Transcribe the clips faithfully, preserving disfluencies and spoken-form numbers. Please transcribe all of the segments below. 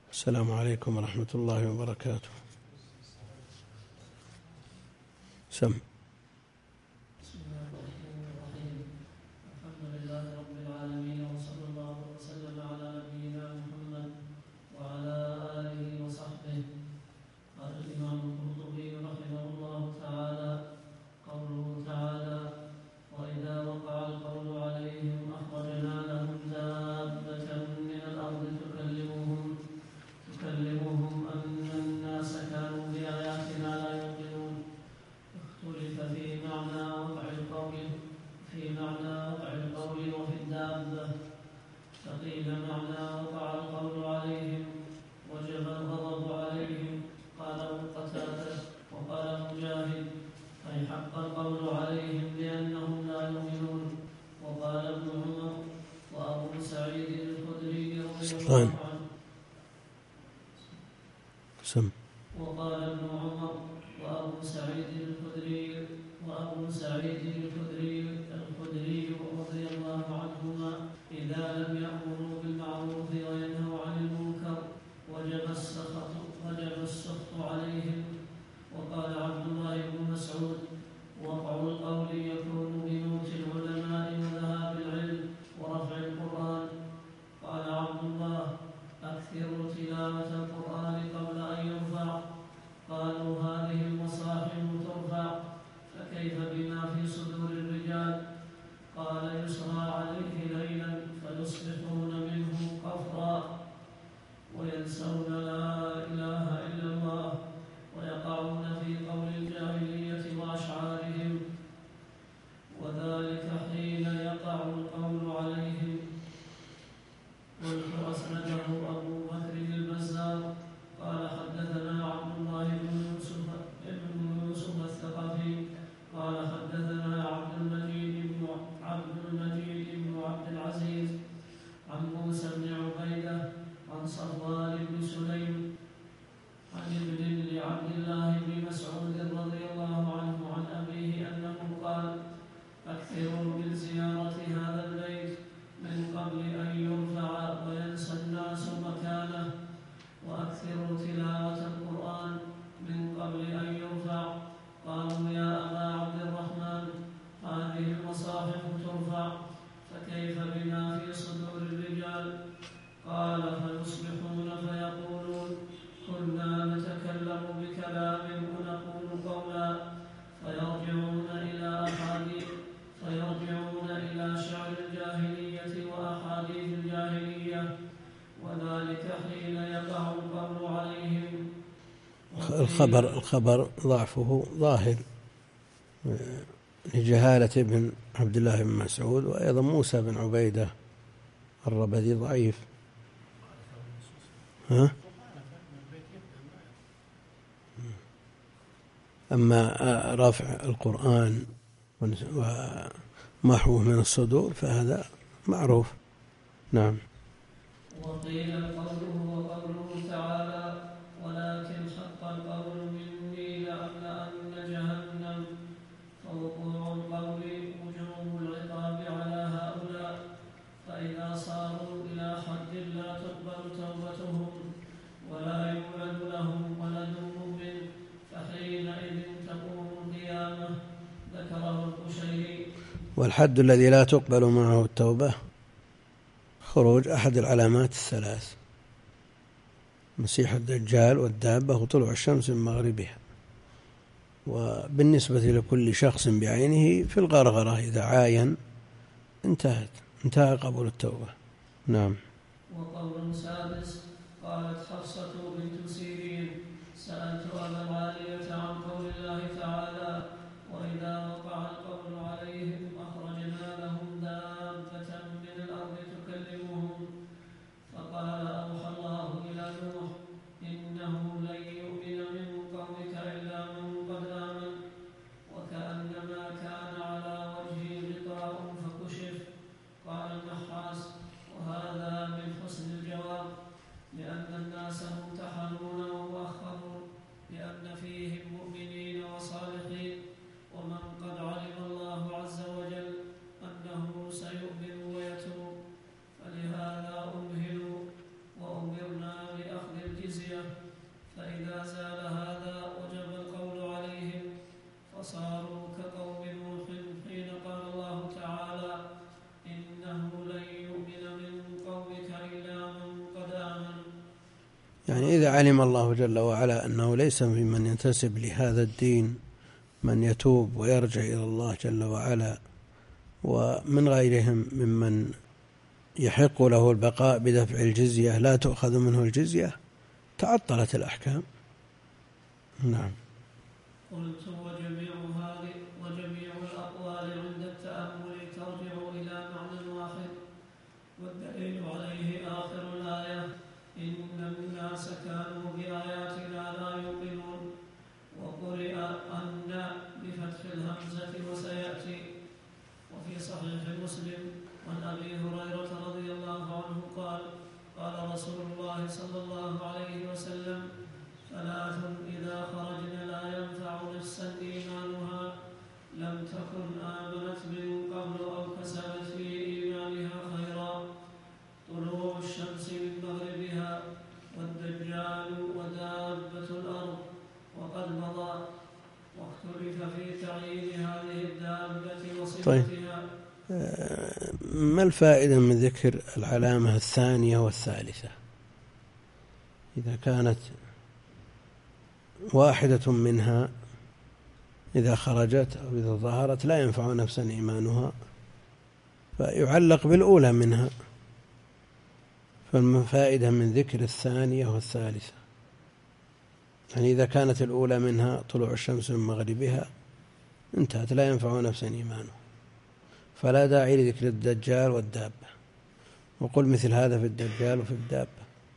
السلام عليكم ورحمة الله وبركاته. سم. بسم الله الرحمن الرحيم. الحمد لله رب العالمين، وصلى الله وسلم على نبينا محمد وعلى آله وصحبه. قال الإمام القرطبي رحمه الله تعالى: قوله تعالى: وإذا وقع القول عليهم أخرجنا لهم دابة من الأرض تكلمهم تكلمهم أن الناس كانوا بآياتنا لا يوقنون. اختلف في معنى وقع القول في معنى وقع القول وفي الدابة، فقيل معنى وقع القول عليهم وجب الغضب عليهم، قاله قتادة وقال مجاهد: أي حق القول عليهم لأنهم لا يؤمنون. وقال ابن عمر وأبو سعيد الخدري رضي الله عنه سم. وقال ابن عمر وأبو سعيد الخدري وأبو سعيد الخدري الخدري رضي الله عنهما: إذا لم يأمروا بالمعروف وينهوا عن المنكر وجب السخط وجب السخط عليهم. وقال عبد الله بن مسعود: وقع القول يكون بموت العلماء وذهاب العلم ورفع القرآن. قال عبد الله: أكثروا تلاوة القرآن قبل أن يرفع. قالوا: هذه المصاحف ترفع، فكيف بما في صدور الرجال؟ قال: يسرى عليه ليلا فيصبحون منه قفرا وينسون لا إله إلا الله ويقعون في قول الجاهلية وأشعارهم، وذلك حين يقع القول عليهم. قلت: أسنده أبو بكر البزار قال: حدثنا عبد الله بن يوسف بن يوسف الثقفي قال: حدثنا عبد المجيد بن عبد المجيد بن عبد العزيز عن موسى بن عبيدة عن صفوان بن سليم عن ابن لعبد الله بن مسعود رضي الله عنه عن أبيه أنه قال: أكثروا من زيارة هذا البيت من قبل أن يرفع وينسى الناس مكانه، وأكثروا تلاوة القرآن من قبل أن يرفع. قالوا: يا أبا عبد الرحمن، هذه المصاحف ترفع، فكيف بما في صدور الرجال؟ قال: فيصبحون فيقولون: كنا نتكلم بكلام ونقول قولا، فيرجعون إلى أحاديث فيرجعون إلى شعر الجاهلية وأحاديث الجاهلية، وذلك حين يقع القول عليهم. الخبر الخبر ضعفه ظاهر لجهالة ابن عبد الله بن مسعود، وأيضا موسى بن عبيدة الربذي ضعيف. ها؟ أما رفع القرآن ومحوه من الصدور فهذا معروف. نعم. وقيل قوله وقوله تعالى: ولكن حق القول مني لأملأن جهنم، فوقوع القول وجوب العقاب على هؤلاء، فإذا صاروا إلى حد لا تقبل توبتهم ولا يولد لهم ولد مؤمن، فحينئذ تقوم القيامة. ذكره القشيري. والحد الذي لا تقبل معه التوبة خروج أحد العلامات الثلاث: مسيح الدجال والدابة وطلوع الشمس من مغربها. وبالنسبة لكل شخص بعينه في الغرغرة إذا عاين انتهت انتهى قبول التوبة. نعم. وقول سادس: قالت حفصة بنت سيرين: سألت أبا العالية عن قول الله تعالى: وإذا وقع القول عليهم أخرجنا لهم دابة من الأرض تكلمهم، فقال: أوحى الله إلى نوح: إنه لن يؤمن من قومك إلا من قد آمن. وكأنما كان على وجهه غطاء فكشف. قال النحاس: وهذا من حسن الجواب، لأن الناس ممتحنون ومؤخرون، لأن فيهم مؤمنين وصالحين، ومن قد علم الله عز وجل أنه سيؤمن ويتوب، فلهذا أمهلوا وأمرنا بأخذ يعني إذا علم الله جل وعلا أنه ليس ممن ينتسب لهذا الدين من يتوب ويرجع إلى الله جل وعلا، ومن غيرهم ممن يحق له البقاء بدفع الجزية لا تؤخذ منه الجزية، تعطلت الأحكام. نعم. قلت وجميع هذه وجميع الأقوال عند التأمل ترجع إلى معنى واحد، والدليل عليه آخر الآية: إن الناس كانوا بآياتنا لا يؤمنون. وقرئ أن بفتح الهمزة وسيأتي. وفي صحيح مسلم عن أبي هريرة رضي الله عنه قال: قال رسول الله صلى الله عليه وسلم: ثلاث إذا خرجن لا ينفع نفسا إيمانها لم تكن آمنت من قبل أو كسبت في إيمانها خيرا: طلوع الشمس من مغربها، والدجال، ودابة الأرض. وقد مضى. واختلف في تعيين هذه الدابة وصفتها. طيب. ما الفائدة من ذكر العلامة الثانية والثالثة؟ إذا كانت واحدة منها إذا خرجت أو إذا ظهرت لا ينفع نفسا إيمانها، فيعلق بالأولى منها. فالفائدة من ذكر الثانية والثالثة، يعني إذا كانت الأولى منها طلوع الشمس من مغربها انتهت، لا ينفع نفسا إيمانها، فلا داعي لذكر الدجال والدابة. وقل مثل هذا في الدجال وفي الدابة.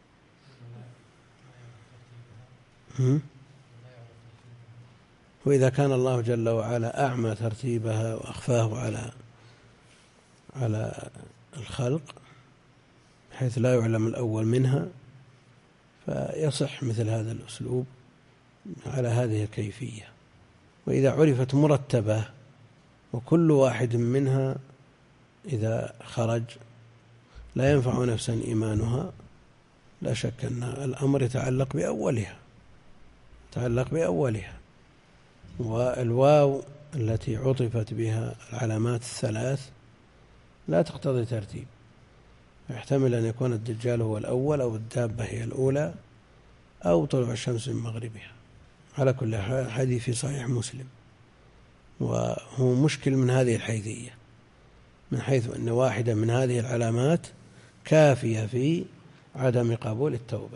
وإذا كان الله جل وعلا أعمى ترتيبها وأخفاه على على الخلق بحيث لا يعلم الأول منها، فيصح مثل هذا الأسلوب على هذه الكيفية. وإذا عرفت مرتبة وكل واحد منها إذا خرج لا ينفع نفسا إيمانها، لا شك أن الأمر يتعلق بأولها يتعلق بأولها والواو التي عطفت بها العلامات الثلاث لا تقتضي ترتيب، يحتمل أن يكون الدجال هو الأول أو الدابة هي الأولى أو طلوع الشمس من مغربها. على كل حال حديث في صحيح مسلم، وهو مشكل من هذه الحيثية، من حيث أن واحدة من هذه العلامات كافية في عدم قبول التوبة.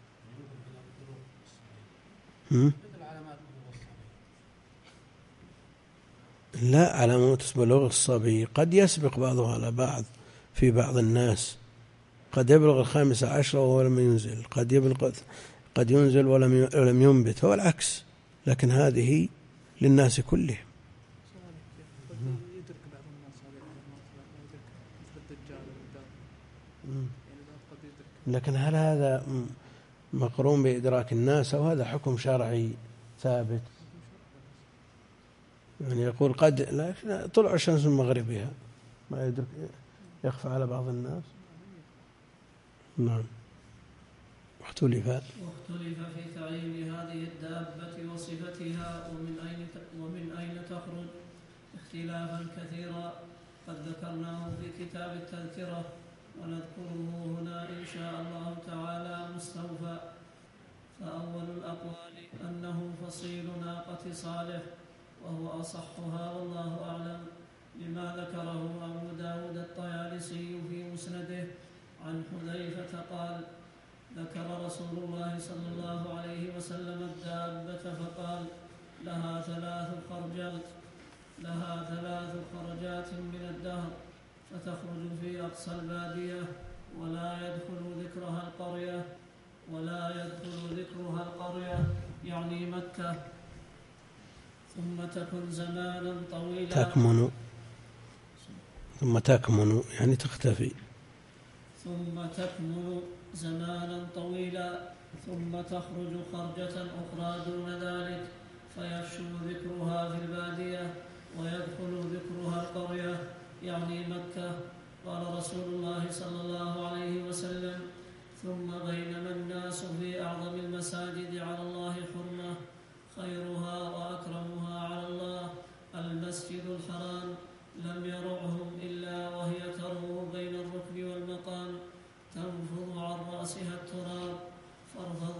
هم؟ لا، علامات بلوغ الصبي قد يسبق بعضها على بعض في بعض الناس، قد يبلغ الخامسة عشر وهو لم ينزل، قد يبلغ قد ينزل ولم ينبت، هو العكس، لكن هذه للناس كلهم. لكن هل هذا مقرون بإدراك الناس أو هذا حكم شرعي ثابت؟ يعني يقول قد لا طلع الشمس من مغربها، ما يدرك، يخفى على بعض الناس. نعم. واختلف واختلف في تعيين هذه الدابة وصفتها ومن أين ومن أين تخرج اختلافا كثيرا قد ذكرناه في كتاب التذكرة، ونذكره هنا إن شاء الله تعالى مستوفى. فأول الأقوال أنه فصيل ناقة صالح، وهو أصحها والله أعلم، لما ذكره أبو داود الطيالسي في مسنده عن حذيفة قال: ذكر رسول الله صلى الله عليه وسلم الدابة فقال: لها ثلاث خرجات لها ثلاث خرجات من الدهر، فتخرج في أقصى البادية ولا يدخل ذكرها القرية ولا يدخل ذكرها القرية يعني مكة، ثم تكن زمانا طويلا تكمن ثم تكمن يعني تختفي ثم تكمن زمانا طويلا ثم تخرج خرجة أخرى دون ذلك فيفشو ذكرها في البادية ويدخل ذكرها القرية يعني مكة. قال رسول الله صلى الله عليه وسلم: ثم بينما الناس في أعظم المساجد على الله حرمة خيرها وأكرمها على الله المسجد الحرام، لم يرعهم إلا وهي ترمو بين الركن والمقام تنفض عن رأسها التراب، فارفض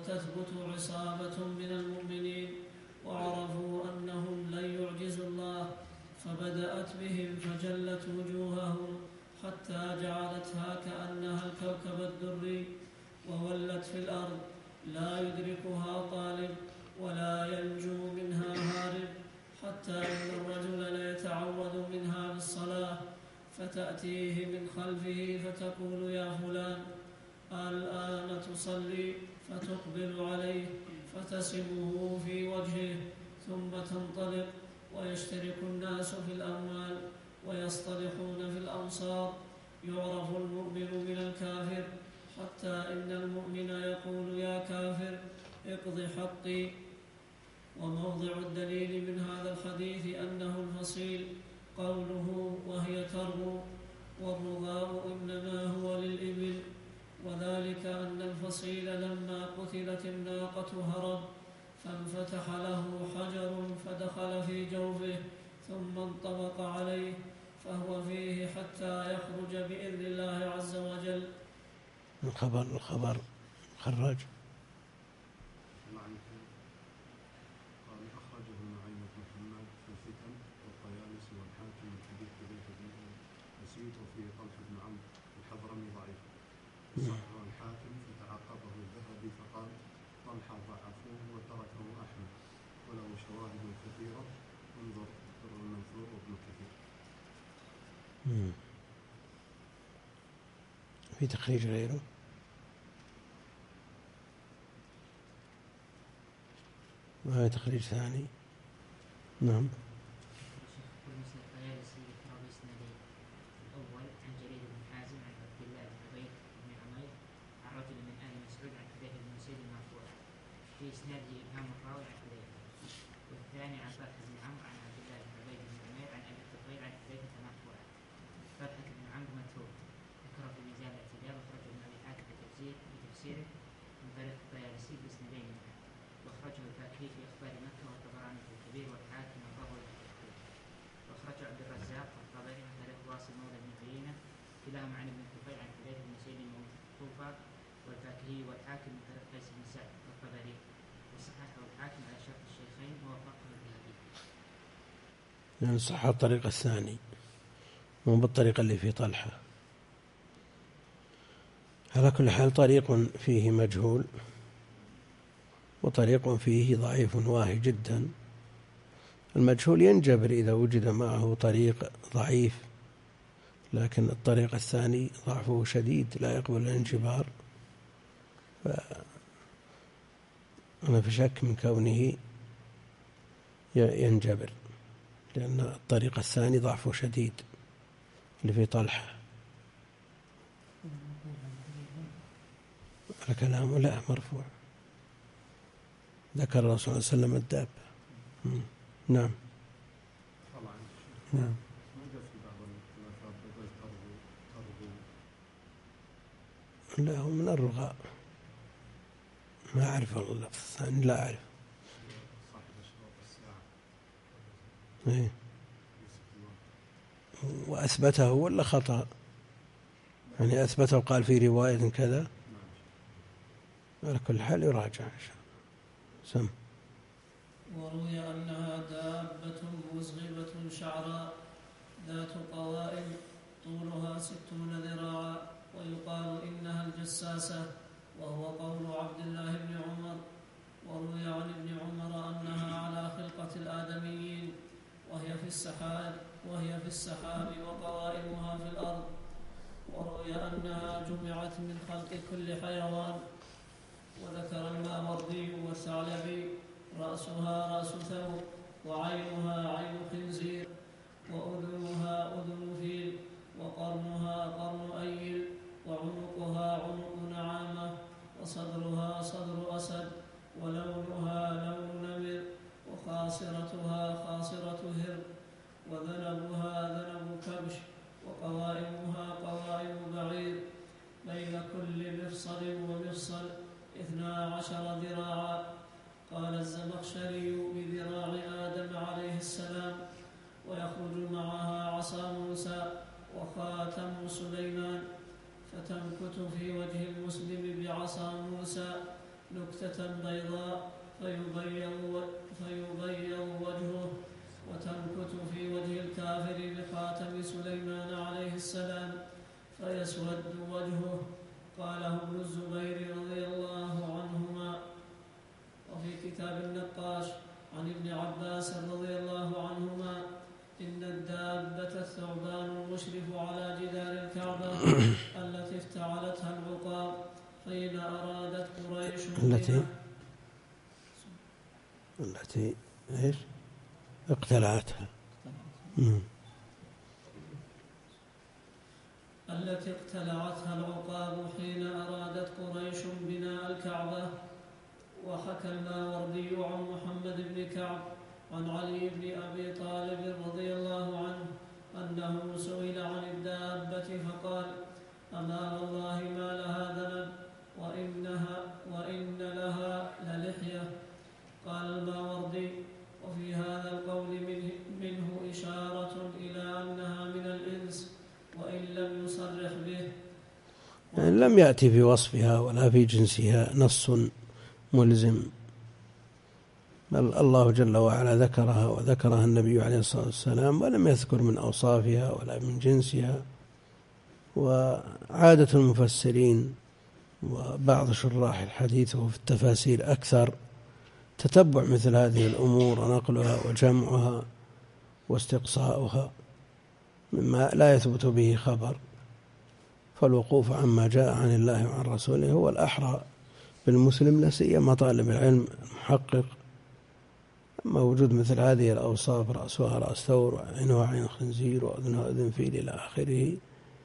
وتثبت عصابة من المؤمنين وعرفوا أنهم لن يعجزوا الله، فبدأت بهم فجلت وجوههم حتى جعلتها كأنها الكوكب الدري، وولت في الأرض لا يدركها طالب ولا ينجو منها هارب، حتى إن الرجل ليتعوذ منها بالصلاة فتأتيه من خلفه فتقول يا فلان الآن تصلي، فتقبل عليه فتسمه في وجهه ثم تنطلق، ويشترك الناس في الأموال ويصطلحون في الأمصار، يعرف المؤمن من الكافر، حتى إن المؤمن يقول يا كافر اقض حقي. وموضع الدليل من هذا الحديث أنه الفصيل قوله وهي تربو، والرغاء إنما هو للإبل، وذلك أن الفصيل لما قتلت الناقة هرب فانفتح له حجر فدخل في جوفه ثم انطبق عليه، فهو فيه حتى يخرج بإذن الله عز وجل. الخبر الخبر خرج قال أخرجه نعيم بن محمد في الفتن والطيالسي والحاكم من حديث حذيفة بن أسيد وفيه طلحة بن عمرو الحضرمي ضعيف. صححه الحاكم فتعقبه الذهبي فقال طلحة ضعفوه وتركه أحمد وله شواهد كثيرة، انظر الدر المنثور وابن كثير. في تخريج غيره؟ وهذا تخريج ثاني. نعم. الأول عن جرير بن حازم عن عبد الله بن عبيد بن عمير عن رجل من آل مسعود عن حذيفة بن أسيد مرفوعا في إسناده إبهام الراوي عن حذيفة. والثاني عن طلحة بن عمرو عن عبد الله بن عبيد بن عمير عن أبي الطفيل عن حذيفة مرفوعا. طلحة بن عمرو متروك ذكر في ميزان الاعتدال وأخرجه ابن أبي حاتم بتفسيره من طريق الطيالسي بإسنادين منها، وأخرجه الفاكهي في أخبار مكة والطبراني في الكبير والحاكم والبغوي في التحرير، وأخرجه عبد الرزاق والطبري من طريق واصل مولى بن عيينة كلاهما عن ابن الطفيل عن حذيفة بن أسيد موقوفا، والفاكهي والحاكم من طريق قيس بن سعد والطبري، وصححه الحاكم على شرط الشيخين ووافقه الذهبي. يعني صح الطريق الثاني مو بالطريقة اللي في طلحة. على كل حال طريق فيه مجهول وطريق فيه ضعيف واهي جدا. المجهول ينجبر إذا وجد معه طريق ضعيف، لكن الطريق الثاني ضعفه شديد لا يقبل الانجبار، فأنا في شك من كونه ينجبر، لأن الطريق الثاني ضعفه شديد اللي في طلحة. الكلام لا مرفوع، ذكر الرسول صلى الله عليه وسلم الدابة. نعم. نعم. لا هو من الرغاء، ما أعرف اللفظ الثاني، لا أعرف. إيه. وأثبته ولا خطأ؟ يعني أثبته قال في رواية كذا، على كل حال يراجع إن شاء الله. سم. وروي أنها دابة مزغبة شعراء ذات قوائم طولها ستون ذراعا، ويقال إنها الجساسة، وهو قول عبد الله بن عمر. وروي عن ابن عمر أنها على خلقة الآدميين، وهي في السحاب وهي في السحاب وقوائمها في الأرض. وروي أنها جمعت من خلق كل حيوان. وذكر الماوردي والثعلبي رأسها رأس ثور، وعينها عين خنزير، وأذنها أذن فيل، وقرنها قرن أيل، وعنقها عنق نعامة، وصدرها صدر أسد، ولونها لون نمر، وخاصرتها خاصرة هر، وذنبها ذنب كبش، وقوائمها قوائم بعير، بين كل مفصل ومفصل اثنا عشر ذراعا. قال الزمخشري بذراع آدم عليه السلام، ويخرج معها عصا موسى وخاتم سليمان، فتنكت في وجه المسلم بعصا موسى نكتة بيضاء فيبيض فيبيض وجهه وتنكت في وجه الكافر بخاتم سليمان عليه السلام فيسود وجهه. قاله ابن الزبير رضي الله عنهما. وفي كتاب النقاش عن ابن عباس رضي الله عنهما إن الدابة الثعبان المشرف على جدار الكعبة التي افتعلتها العقاب حين أرادت قريش التي التي ايش اقتلعتها التي اقتلعتها العقاب حين أرادت قريش بناء الكعبة. وحكى الماوردي عن محمد بن كعب عن علي بن أبي طالب رضي الله عنه أنه سئل عن الدابة فقال أما والله ما لها ذنب وإنها وإن لها للحية. قال الماوردي وفي هذا القول منه, منه إشارة إلى أنها من الإنس وإن لم يصرح به، يعني لم يأتي في وصفها ولا في جنسها نص ملزم، بل الله جل وعلا ذكرها وذكرها النبي عليه الصلاة والسلام ولم يذكر من أوصافها ولا من جنسها. وعادة المفسرين وبعض شراح الحديث وفي التفاسير أكثر تتبع مثل هذه الأمور ونقلها وجمعها واستقصاؤها مما لا يثبت به خبر، فالوقوف عما جاء عن الله وعن رسوله هو الأحرى بالمسلم، لا سيما طالب العلم المحقق. أما وجود مثل هذه الأوصاف رأسها رأس ثور وعينها عين خنزير وأذنها أذن فيل إلى آخره،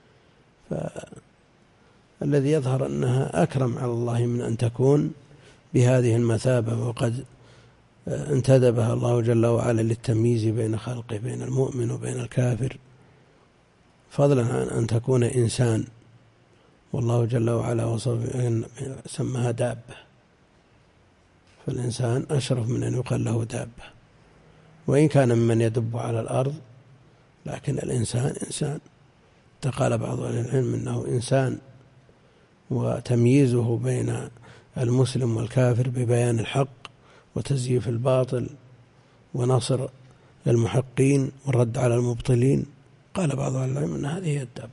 فالذي يظهر أنها أكرم على الله من أن تكون بهذه المثابة، وقد انتدبها الله جل وعلا للتمييز بين خلقه بين المؤمن وبين الكافر، فضلا عن أن تكون إنسان، والله جل وعلا وصف سماها دابة، فالإنسان أشرف من أن يقال له دابة، وإن كان ممن يدب على الأرض لكن الإنسان إنسان. قال بعض أهل العلم إنه إنسان، وتمييزه بين المسلم والكافر ببيان الحق وتزييف الباطل ونصر المحقين والرد على المبطلين. قال بعض أهل العلم أن هذه هي الدابة،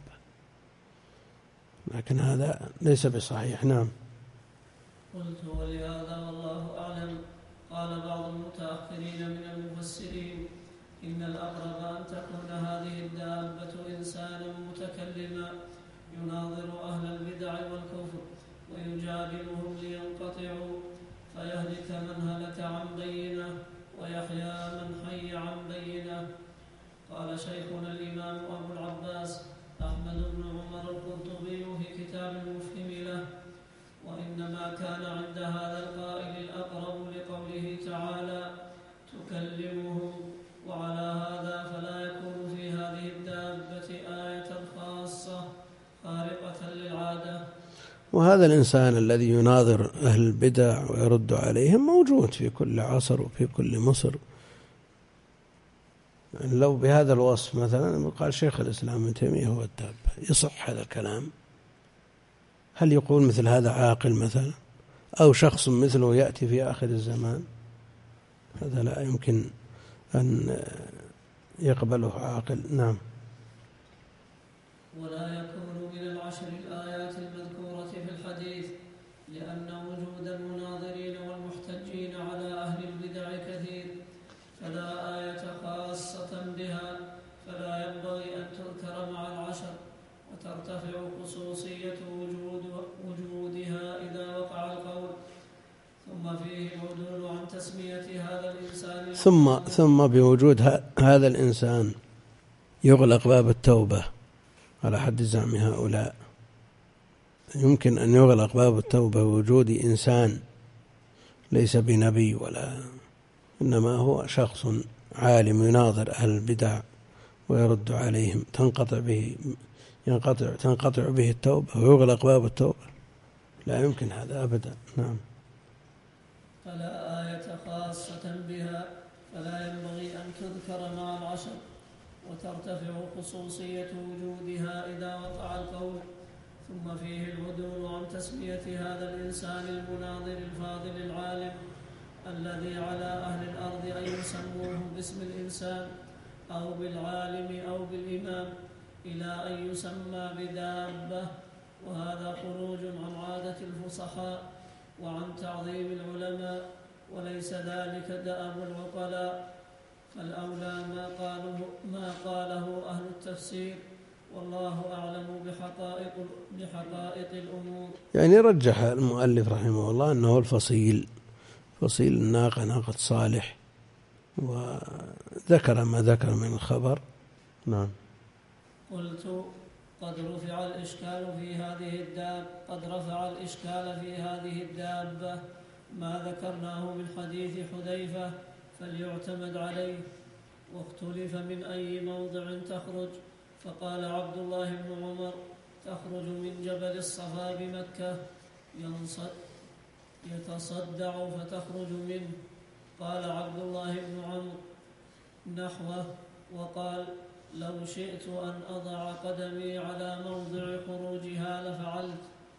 لكن هذا ليس بصحيح. نعم. قلت ولهذا والله أعلم قال بعض المتأخرين من المفسرين إن الأقرب أن تكون هذه الدابة إنسانا متكلما يناظر أهل البدع والكفر ويجادلهم لينقطعوا فيهلك من هلك عن بينه ويحيى من حي عن بينه. قال شيخنا الإمام أبو العباس أحمد بن عمر القرطبي في كتاب المفهم له: وإنما كان عند هذا القائل الأقرب لقوله تعالى تكلمهم، وعلى هذا فلا يكون في هذه الدابة آية خاصة خارقة للعادة. وهذا الإنسان الذي يناظر أهل البدع ويرد عليهم موجود في كل عصر وفي كل مصر. لو بهذا الوصف مثلا قال شيخ الإسلام ابن تيمية هو الدابة، يصح هذا الكلام؟ هل يقول مثل هذا عاقل مثلا، أو شخص مثله يأتي في آخر الزمان؟ هذا لا يمكن أن يقبله عاقل. نعم. ولا يكون من العشر الآيات المذكورة في الحديث، لأن وجود المناظرين والمحتجين على أهل البدع كثير، فلا آية خاصة بها، فلا ينبغي أن تذكر مع العشر، وترتفع خصوصية وجود وجودها إذا وقع القول. ثم فيه عدول عن تسمية هذا الإنسان ثم ثم بوجود هذا الإنسان يغلق باب التوبة على حد زعم هؤلاء. يمكن أن يغلق باب التوبة بوجود إنسان ليس بنبي ولا، إنما هو شخص عالم يناظر أهل البدع ويرد عليهم، تنقطع به ينقطع تنقطع به التوبة ويغلق باب التوبة. لا يمكن هذا أبدا. نعم. فلا آية خاصة بها، فلا ينبغي أن تذكر مع العشر، وترتفع خصوصية وجودها إذا وقع القول. ثم فيه العدول عن تسمية هذا الإنسان المناظر الفاضل العالم الذي على أهل الأرض أن يسموه باسم الإنسان أو بالعالم أو بالإمام إلى أن يسمى بدابة، وهذا خروج عن عادة الفصحاء وعن تعظيم العلماء، وليس ذلك دأب العقلاء، فالأولى ما قاله, ما قاله أهل التفسير، والله أعلم بحقائق, بحقائق الأمور. يعني رجح المؤلف رحمه الله أنه الفصيل فصيل الناقة ناقة صالح، وذكر ما ذكر من الخبر. نعم. قلت قد رفع الإشكال في هذه الداب قد رفع الإشكال في هذه الدابة ما ذكرناه من حديث حذيفة فليعتمد عليه، واختلف من أي موضع تخرج، فقال عبد الله بن عمر تخرج من جبل الصفا بمكة يتصدع فتخرج منه. قال عبد الله بن عمرو نحوه، وقال لو شئت أن أضع قدمي على موضع خروجها لفعلت.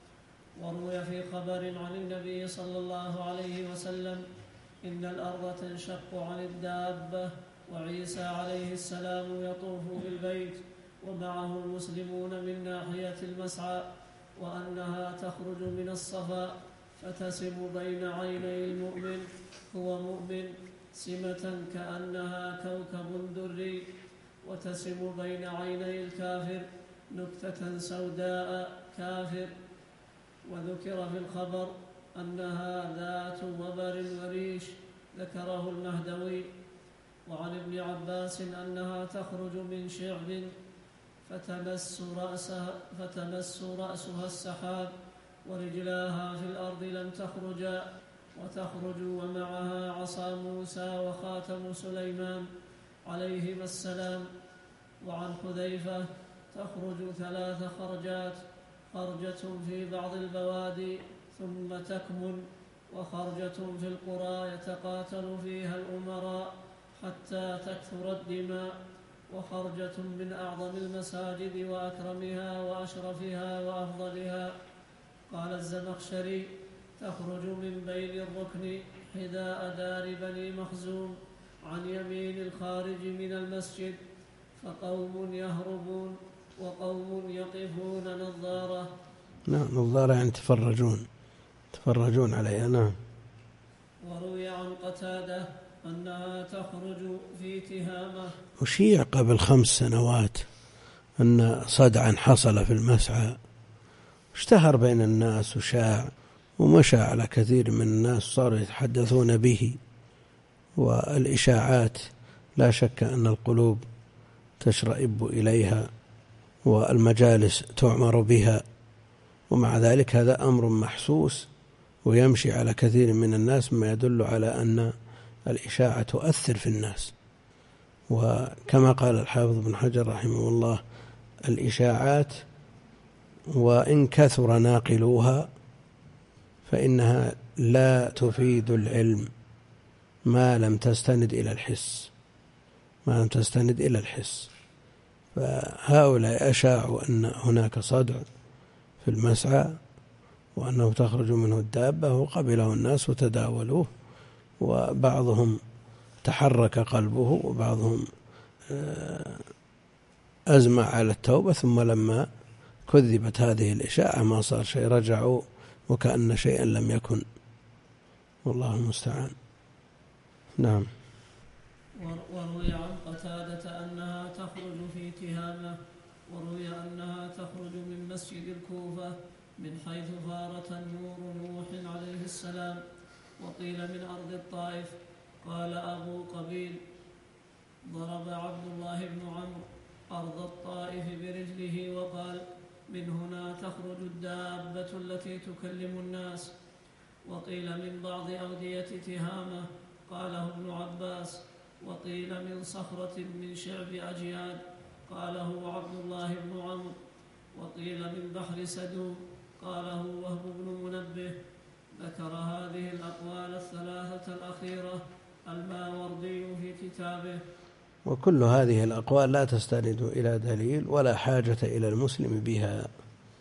وروي في خبر عن النبي صلى الله عليه وسلم إن الأرض تنشق عن الدابة وعيسى عليه السلام يطوف بالبيت ومعه المسلمون من ناحية المسعى، وأنها تخرج من الصفا فتسم بين عيني المؤمن هو مؤمن سمة كأنها كوكب دري، وتسم بين عيني الكافر نكتة سوداء كافر. وذكر في الخبر أنها ذات وبر وريش ذكره المهدوي. وعن ابن عباس أنها تخرج من شعب فتمس رأسها, فتمس رأسها السحاب ورجلاها في الأرض لم تخرجا، وتخرج ومعها عصا موسى وخاتم سليمان عليهما السلام. وعن حذيفة تخرج ثلاث خرجات، خرجة في بعض البوادي ثم تكمن، وخرجة في القرى يتقاتل فيها الأمراء حتى تكثر الدماء، وخرجة من أعظم المساجد وأكرمها وأشرفها وأفضلها. قال الزمخشري تخرج من بين الركن حذاء دار بني مخزوم عن يمين الخارج من المسجد، فقوم يهربون وقوم يقفون نظارة. نعم، نظارة يعني تفرجون تفرجون عليها. نعم. وروي عن قتادة أنها تخرج في تهامة. وشيع قبل خمس سنوات أن صدعا حصل في المسعى، اشتهر بين الناس وشاع ومشى على كثير من الناس، صاروا يتحدثون به. والإشاعات لا شك أن القلوب تشرئب إليها والمجالس تعمر بها، ومع ذلك هذا أمر محسوس ويمشي على كثير من الناس، ما يدل على أن الإشاعة تؤثر في الناس. وكما قال الحافظ بن حجر رحمه الله الإشاعات وإن كثر ناقلوها فإنها لا تفيد العلم ما لم تستند إلى الحس ما لم تستند إلى الحس فهؤلاء أشاعوا أن هناك صدع في المسعى وأنه تخرج منه الدابة، وقبله الناس وتداولوه، وبعضهم تحرك قلبه وبعضهم أزمع على التوبة، ثم لما كذبت هذه الإشاعة ما صار شيء، رجعوا وكأن شيئا لم يكن، والله المستعان. نعم. وروي عن قتادة أنها تخرج في تهامة، وروي أنها تخرج من مسجد الكوفة من حيث فارت النور نوح عليه السلام، وقيل من أرض الطائف. قال أبو قبيل ضرب عبد الله بن عمرو أرض الطائف برجله وقال من هنا تخرج الدابة التي تكلم الناس. وقيل من بعض أودية تهامة، قاله ابن عباس. وقيل من صخرة من شعب أجياد، قاله عبد الله بن عمرو. وقيل من بحر سدوم، قاله وهب بن منبه. ذكر هذه الأقوال الثلاثة الأخيرة الماوردي في كتابه. وكل هذه الأقوال لا تستند إلى دليل ولا حاجة إلى المسلم بها،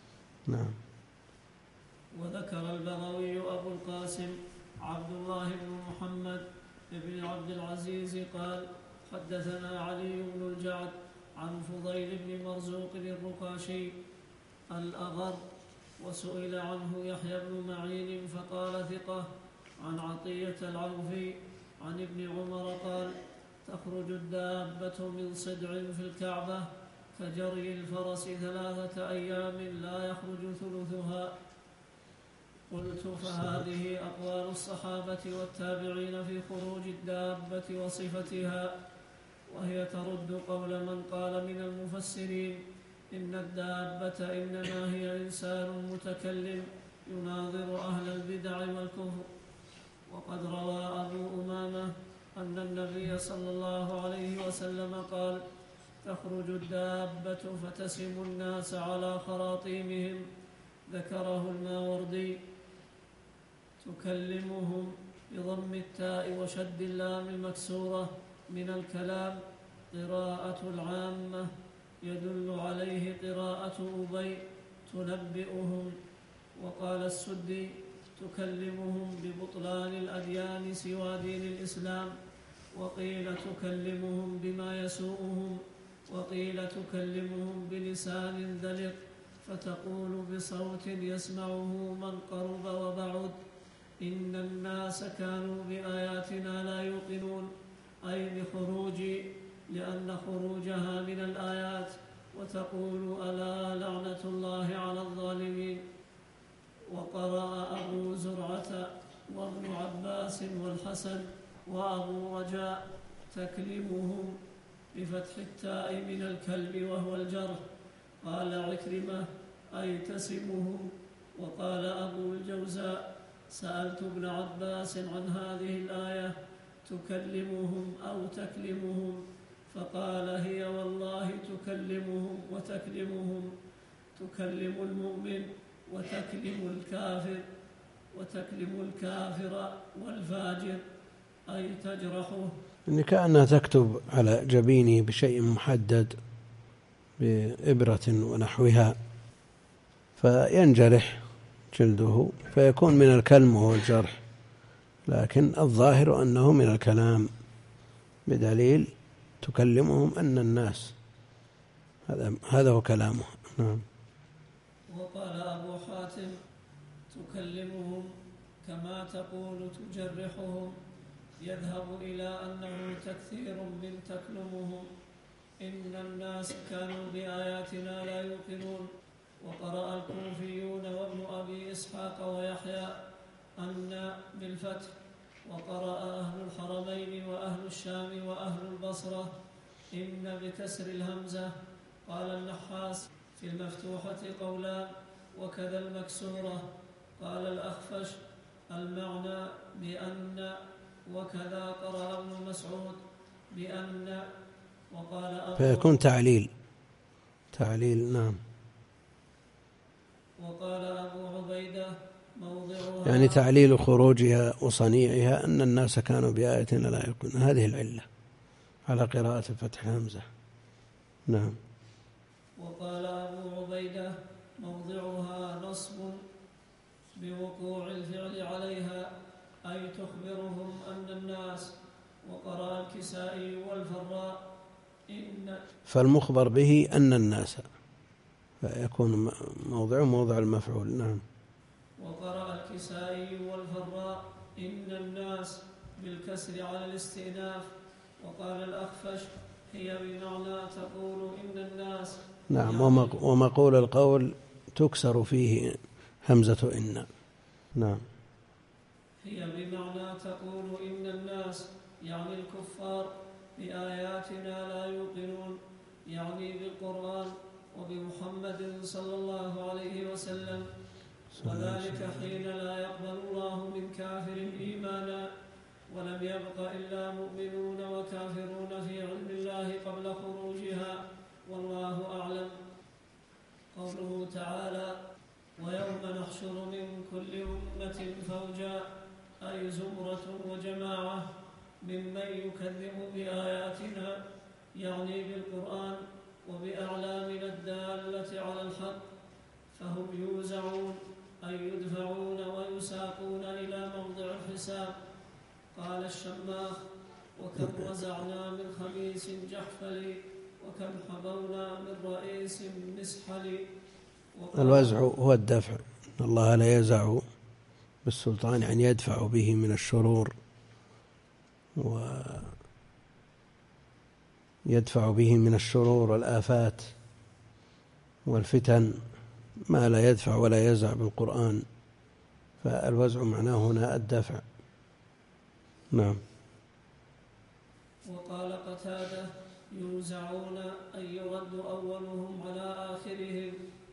نعم. وذكر البغوي أبو القاسم عبد الله بن محمد بن عبد العزيز قال حدثنا علي بن الجعد عن فضيل بن مرزوق الرقاشي الأغر، وسئل عنه يحيى بن معين فقال ثقة. عن عطية العوفي عن ابن عمر قال تخرج الدابة من صدع في الكعبة كجري الفرس ثلاثة أيام لا يخرج ثلثها. قلت فهذه أقوال الصحابة والتابعين في خروج الدابة وصفتها، وهي ترد قول من قال من المفسرين إن الدابة إنما هي إنسان متكلم يناظر أهل البدع والكفر. وقد روى أبو أمامة أن النبي صلى الله عليه وسلم قال تخرج الدابة فتسم الناس على خراطيمهم، ذكره الماوردي. تكلمهم بضم التاء وشد اللام المكسورة من الكلام قراءة العامة، يدل عليه قراءة أبي تنبئهم. وقال السدي تكلمهم ببطلان الأديان سوى دين الإسلام، وقيل تكلمهم بما يسوءهم، وقيل تكلمهم بلسان ذلق فتقول بصوت يسمعه من قرب وبعد إن الناس كانوا بآياتنا لا يوقنون، أي بخروج لأن خروجها من الآيات. وتقول ألا لعنة الله على الظالمين. وقرأ أبو زرعة وابن عباس والحسن وأبو رجاء تكلمهم بفتح التاء من الكلب وهو الجرح. قال عكرمة أي تسمهم. وقال أبو الجوزاء سألت ابن عباس عن هذه الآية تكلمهم أو تكلمهم، فقال هي والله تكلمهم وتكلمهم، تكلم المؤمن وتكلم الكافر، وتكلم الكافر والفاجر أي تجرحه. إن كأنها تكتب على جبينه بشيء محدد بإبرة ونحوها فينجرح جلده فيكون من الكلم وهو الجرح، لكن الظاهر أنه من الكلام بدليل تكلمهم أن الناس، هذا هذا هو كلامه. نعم. وقال أبو حاتم تكلمهم كما تقول تجرحهم، يذهب إلى أنه تكثير من تكلمهم إن الناس كانوا بآياتنا لا يوقنون. وقرأ الكوفيون وابن أبي إسحاق ويحيى أن بالفتح، وقرأ أهل الحرمين وأهل الشام وأهل البصرة إن بكسر الهمزة. قال النحاس في المفتوحة قولان وكذا المكسورة. قال الأخفش المعنى بأن، وكذا قرأ ابن مسعود بأن. وقال أبو فيكون تعليل تعليل نعم. وقال أبو عبيدة موضعها يعني تعليل خروجها وصنيعها أن الناس كانوا بآياتنا لا يقولون، هذه العلة على قراءة فتح الهمزة. نعم. وقال أبو عبيدة موضعها نصب بوقوع الفعل عليها أي تخبرهم أن الناس. وقرأ الكسائي والفراء إن، فالمخبر به أن الناس فيكون موضع موضع المفعول. نعم. وقرأ الكسائي والفراء إن الناس بالكسر على الاستئناف. وقال الأخفش هي بمعنى تقول إن الناس. نعم. ومقول القول تكسر فيه همزة إن. نعم. هي بمعنى تقول إن الناس يعني الكفار بآياتنا لا يوقنون، يعني بالقرآن وبمحمد صلى الله عليه وسلم. وذلك حين لا يقبل الله من كافر إيمانا، ولم يبق إلا مؤمنون وكافرون في علم الله قبل خروجها، والله أعلم. قوله تعالى ويوم نحشر من كل أمة فوجا أي زمرة وجماعة ممن يكذب بآياتنا، يعني بالقرآن وبأعلامنا الدالة على الحق، فهم يوزعون الشماخ وكم وزعنا من خميس جحفل وكم حبونا من رئيس مسحل. الوزع هو الدفع، إن الله لا يزع بالسلطان يعني يدفع به من الشرور ويدفع به من الشرور والآفات والفتن ما لا يدفع ولا يزع بالقرآن، فالوزع معناه هنا الدفع. نعم. وقال قتادة يوزعون أن يرد أولهم على آخرهم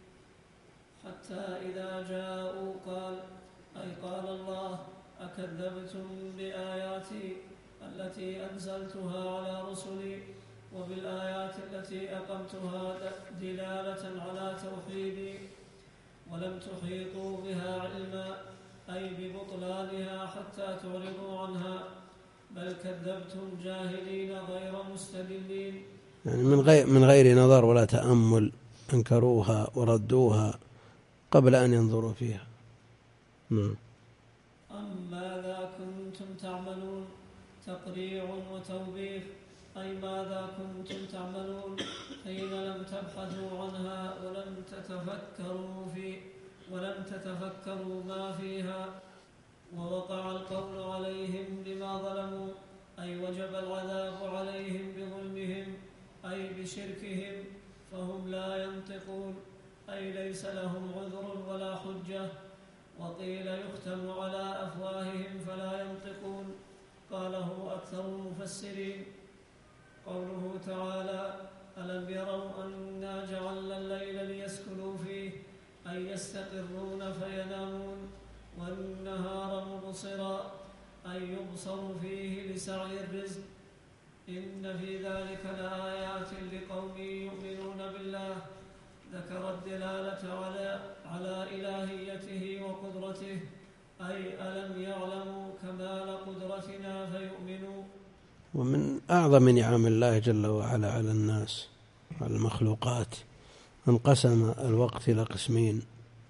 حتى إذا جاءوا قال أي قال الله أكذبتم بآياتي التي أنزلتها على رسلي وبالآيات التي أقمتها دلالة على توحيدي ولم تحيطوا بها علما أي ببطلانها حتى تعرضوا عنها بل كذبتم جاهلين غير مستدلين. يعني من غير من غير نظر ولا تأمل أنكروها وردوها قبل أن ينظروا فيها. نعم. أم ماذا كنتم تعملون تقريع وتوبيخ أي ماذا كنتم تعملون حين لم تبحثوا عنها ولم تتفكروا في ولم تتفكروا ما فيها ووقع القول عليهم بما ظلموا أي وجب العذاب عليهم بظلمهم أي بشركهم فهم لا ينطقون أي ليس لهم عذر ولا حجة. وقيل يختم على أفواههم فلا ينطقون قاله أكثر المفسرين. قوله تعالى ألم يروا أنا جعلنا الليل ليسكنوا فيه أي يستقرون فينامون والنهار مبصرا أي يبصر فيه لسعي الرزق إن في ذلك لآيات لقوم يؤمنون بالله. ذكر الدلالة على على إلهيته وقدرته أي ألم يعلموا كمال قدرتنا فيؤمنوا. ومن أعظم نعم الله جل وعلا على الناس على المخلوقات انقسم الوقت إلى قسمين: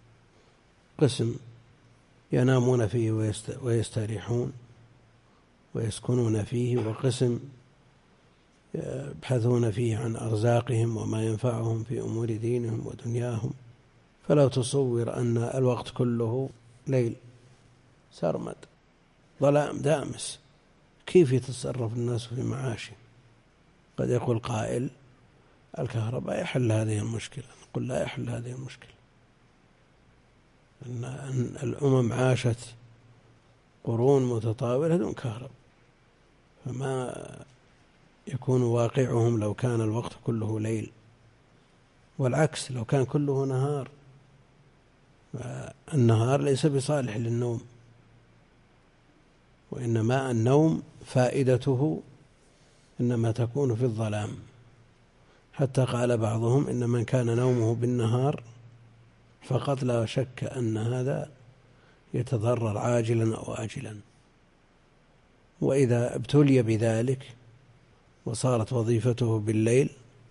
قسم ينامون فيه ويستريحون ويسكنون فيه، وقسم يبحثون فيه عن أرزاقهم وما ينفعهم في أمور دينهم ودنياهم. فلو تصور أن الوقت كله ليل سرمد ظلام دامس، كيف يتصرف الناس في معاشهم؟ قد يقول قائل الكهرباء يحل هذه المشكلة، نقول لا يحل هذه المشكلة، أن الأمم عاشت قرون متطاولة دون كهرباء، فما يكون واقعهم لو كان الوقت كله ليل، والعكس لو كان كله نهار، النهار ليس بصالح للنوم، وإنما النوم فائدته إنما تكون في الظلام، حتى قال بعضهم إن من كان نومه بالنهار فقط لا شك أن هذا يتضرر عاجلا أو آجلا، وإذا ابتلي بذلك وصارت وظيفته بالليل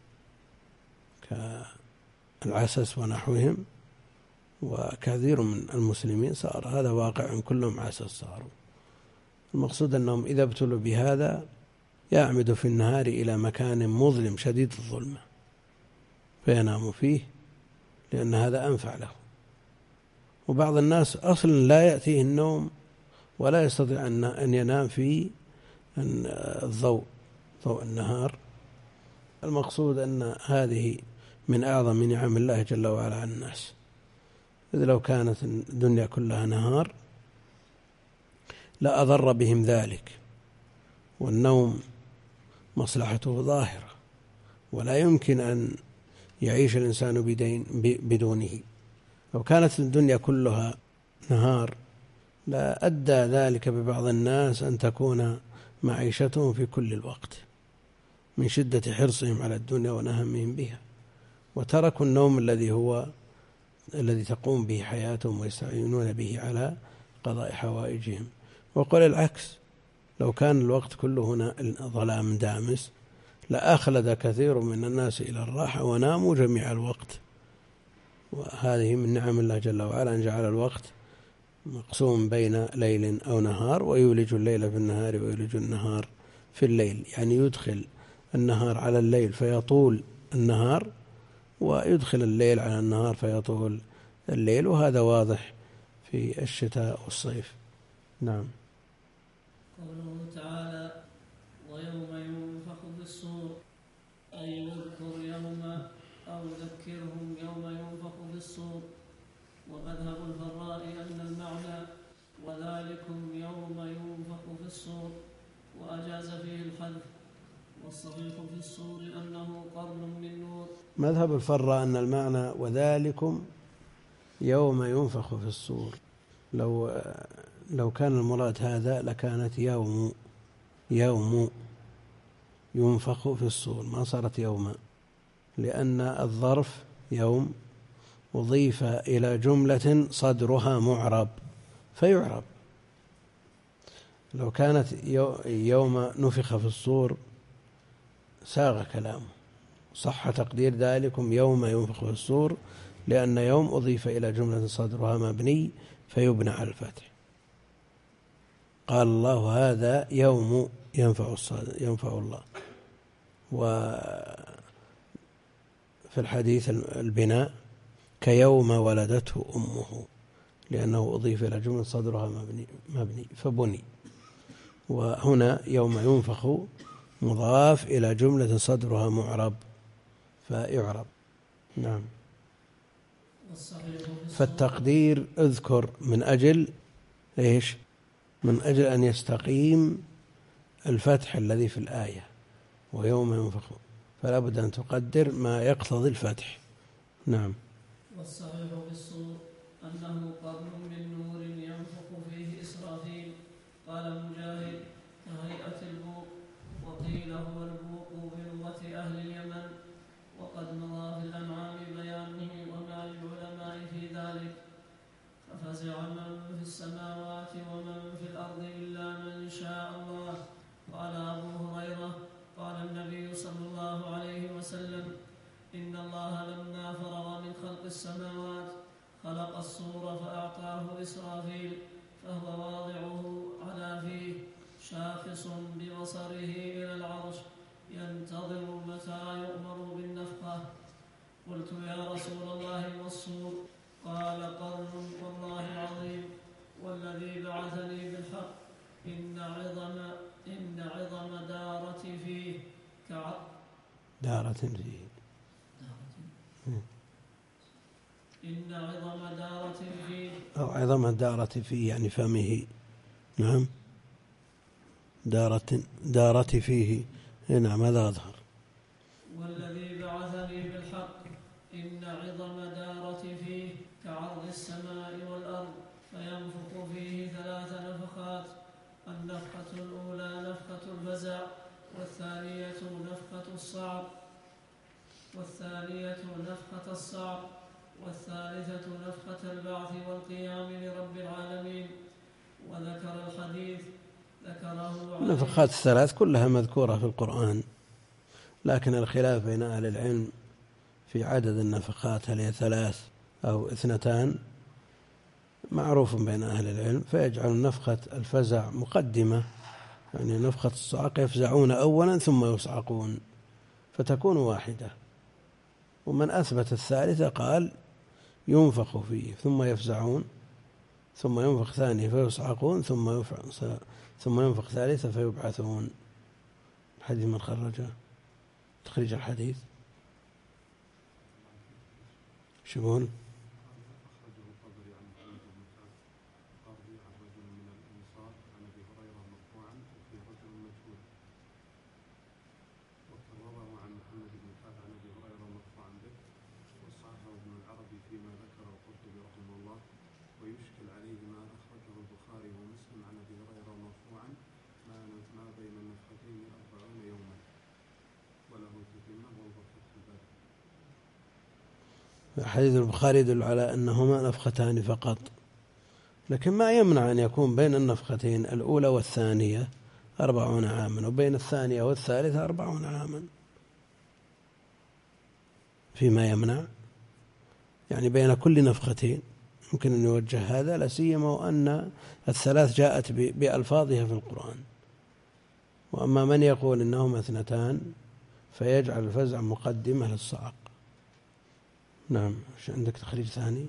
كالعسس ونحوهم، وكثير من المسلمين صار هذا واقع، كلهم عسس صاروا. المقصود أنهم إذا ابتلوا بهذا يعمد في النهار إلى مكان مظلم شديد الظلمة فينام فيه لأن هذا أنفع له. وبعض الناس أصلا لا يأتيه النوم ولا يستطيع أن ينام في الضوء ضوء النهار. المقصود أن هذه من أعظم نعم الله جل وعلا على الناس، إذ لو كانت الدنيا كلها نهار لا أضر بهم ذلك، والنوم مصلحته ظاهرة ولا يمكن أن يعيش الإنسان بدين بدونه. لو كانت الدنيا كلها نهار لا أدى ذلك ببعض الناس أن تكون معيشتهم في كل الوقت من شدة حرصهم على الدنيا ونهمهم بها، وتركوا النوم الذي هو الذي تقوم به حياتهم ويستعينون به على قضاء حوائجهم. وقل العكس، لو كان الوقت كله ظلام دامس لأخلد كثير من الناس إلى الراحة وناموا جميع الوقت. وهذه من نعم الله جل وعلا أن جعل الوقت مقسوم بين ليل أو نهار، ويولج الليل في النهار ويولج النهار في الليل، يعني يدخل النهار على الليل فيطول النهار، ويدخل الليل على النهار فيطول الليل، وهذا واضح في الشتاء والصيف. نعم. قوله تعالى ويوم ينفخ في الصور، أي اذكر يوم أو ذكرهم يوم ينفخ في الصور. ومذهب الفراء أن المعنى وذلكم يوم ينفخ في الصور، وأجاز فيه الحذف، والصحيح في الصور أنه قرن من نور. مذهب الفراء أن المعنى وذلكم يوم ينفخ في الصور، لو لو كان المراد هذا لكانت يوم يوم ينفخ في الصور، ما صارت يوما، لأن الظرف يوم أضيف إلى جملة صدرها معرب فيعرب. لو كانت يوم نفخ في الصور ساغ كلامه، صح تقدير ذلكم يوم ينفخ في الصور، لأن يوم أضيف إلى جملة صدرها مبني فيبنى على الفتح. قال الله هذا يوم ينفع ينفع الله. وفي الحديث البناء كيوم ولدته أمه، لأنه أضيف إلى جملة صدرها مبني, مبني فبني. وهنا يوم ينفخ مضاف إلى جملة صدرها معرب فيعرب. نعم. فالتقدير اذكر من أجل إيش؟ من أجل أن يستقيم الفتح الذي في الآية ويوم ينفخ، فلا بد أن تقدر ما يقتضي الفتح. نعم. والصحيح في الصور أنه قرن من نور ينفخ فيه إسرافيل. قال مجاهد كهيئة البوق، وقيل هو البوق بلغة أهل اليمن، وقد مضى في الأنعام بيانه وما للعلماء في ذلك. ففزع من في السماوات ومن في الأرض إلا من شاء الله. قال أبو هريرة قال النبي صلى الله عليه وسلم إن الله لما فرغ من خلق السماوات خلق الصور فأعطاه إسرافيل، فهو واضعه على فيه شاخص ببصره إلى العرش ينتظر متى يؤمر بالنفخة. قلت يا رسول الله والصور؟ قال قرن والله العظيم والذي بعثني بالحق إن عظم إن عظم دارتي فيه كع دارة فيه إن عظم دارتي فيه أو عظم دارة فيه يعني فمه. نعم. دارة دارة فيه. نعم هذا أظهر. والذي بعثني بالحق إن عظم دارتي فيه كعرض السماء والأرض، فينفخ فيه ثلاث نفخات: النفخة الأولى نفخة الفزع، والثانية نفخة الصعق والثانية نفخة الصعق والثالثة نفخة البعث والقيام لرب العالمين. وذكر الحديث ذكره النفخات الثلاث كلها مذكورة في القرآن، لكن الخلاف بين أهل العلم في عدد النفخات، هل هي ثلاث أو اثنتان، معروف بين أهل العلم، فيجعل نفخة الفزع مقدمة، يعني نفخة الصعق يفزعون أولا ثم يصعقون فتكون واحدة. ومن أثبت الثالثة قال ينفخ فيه ثم يفزعون ثم ينفخ ثاني فيصعقون ثم ثم ينفخ ثالثة فيبعثون. الحديث من خرجه تخريج الحديث شبون أخرجه الطبري عن محمد بن كعب القرظي عن رجل من الأنصار عن أبي هريرة مرفوعا وفي رجل مجهول، وكرره عن محمد بن كعب عن أبي هريرة مرفوعا به، وصححه ابن العربي فيما ذكر القرطبي رحمه الله. ويشكل عليه ما أخرجه البخاري ومسلم عن أبي هريرة مرفوعا ما بين النفختين أربعون يوما، وله تتمة والبقية في الباب. حديث البخاري يدل على أنهما نفختان فقط، لكن ما يمنع أن يكون بين النفختين الأولى والثانية أربعون عاما، وبين الثانية والثالثة أربعون عاما، فيما يمنع يعني بين كل نفختين. يمكن أن يوجه هذا، لا سيما وأن الثلاث جاءت بألفاظها في القرآن. وأما من يقول إنهما اثنتان فيجعل الفزع مقدمة للصعق. نعم. عندك تخريج ثاني؟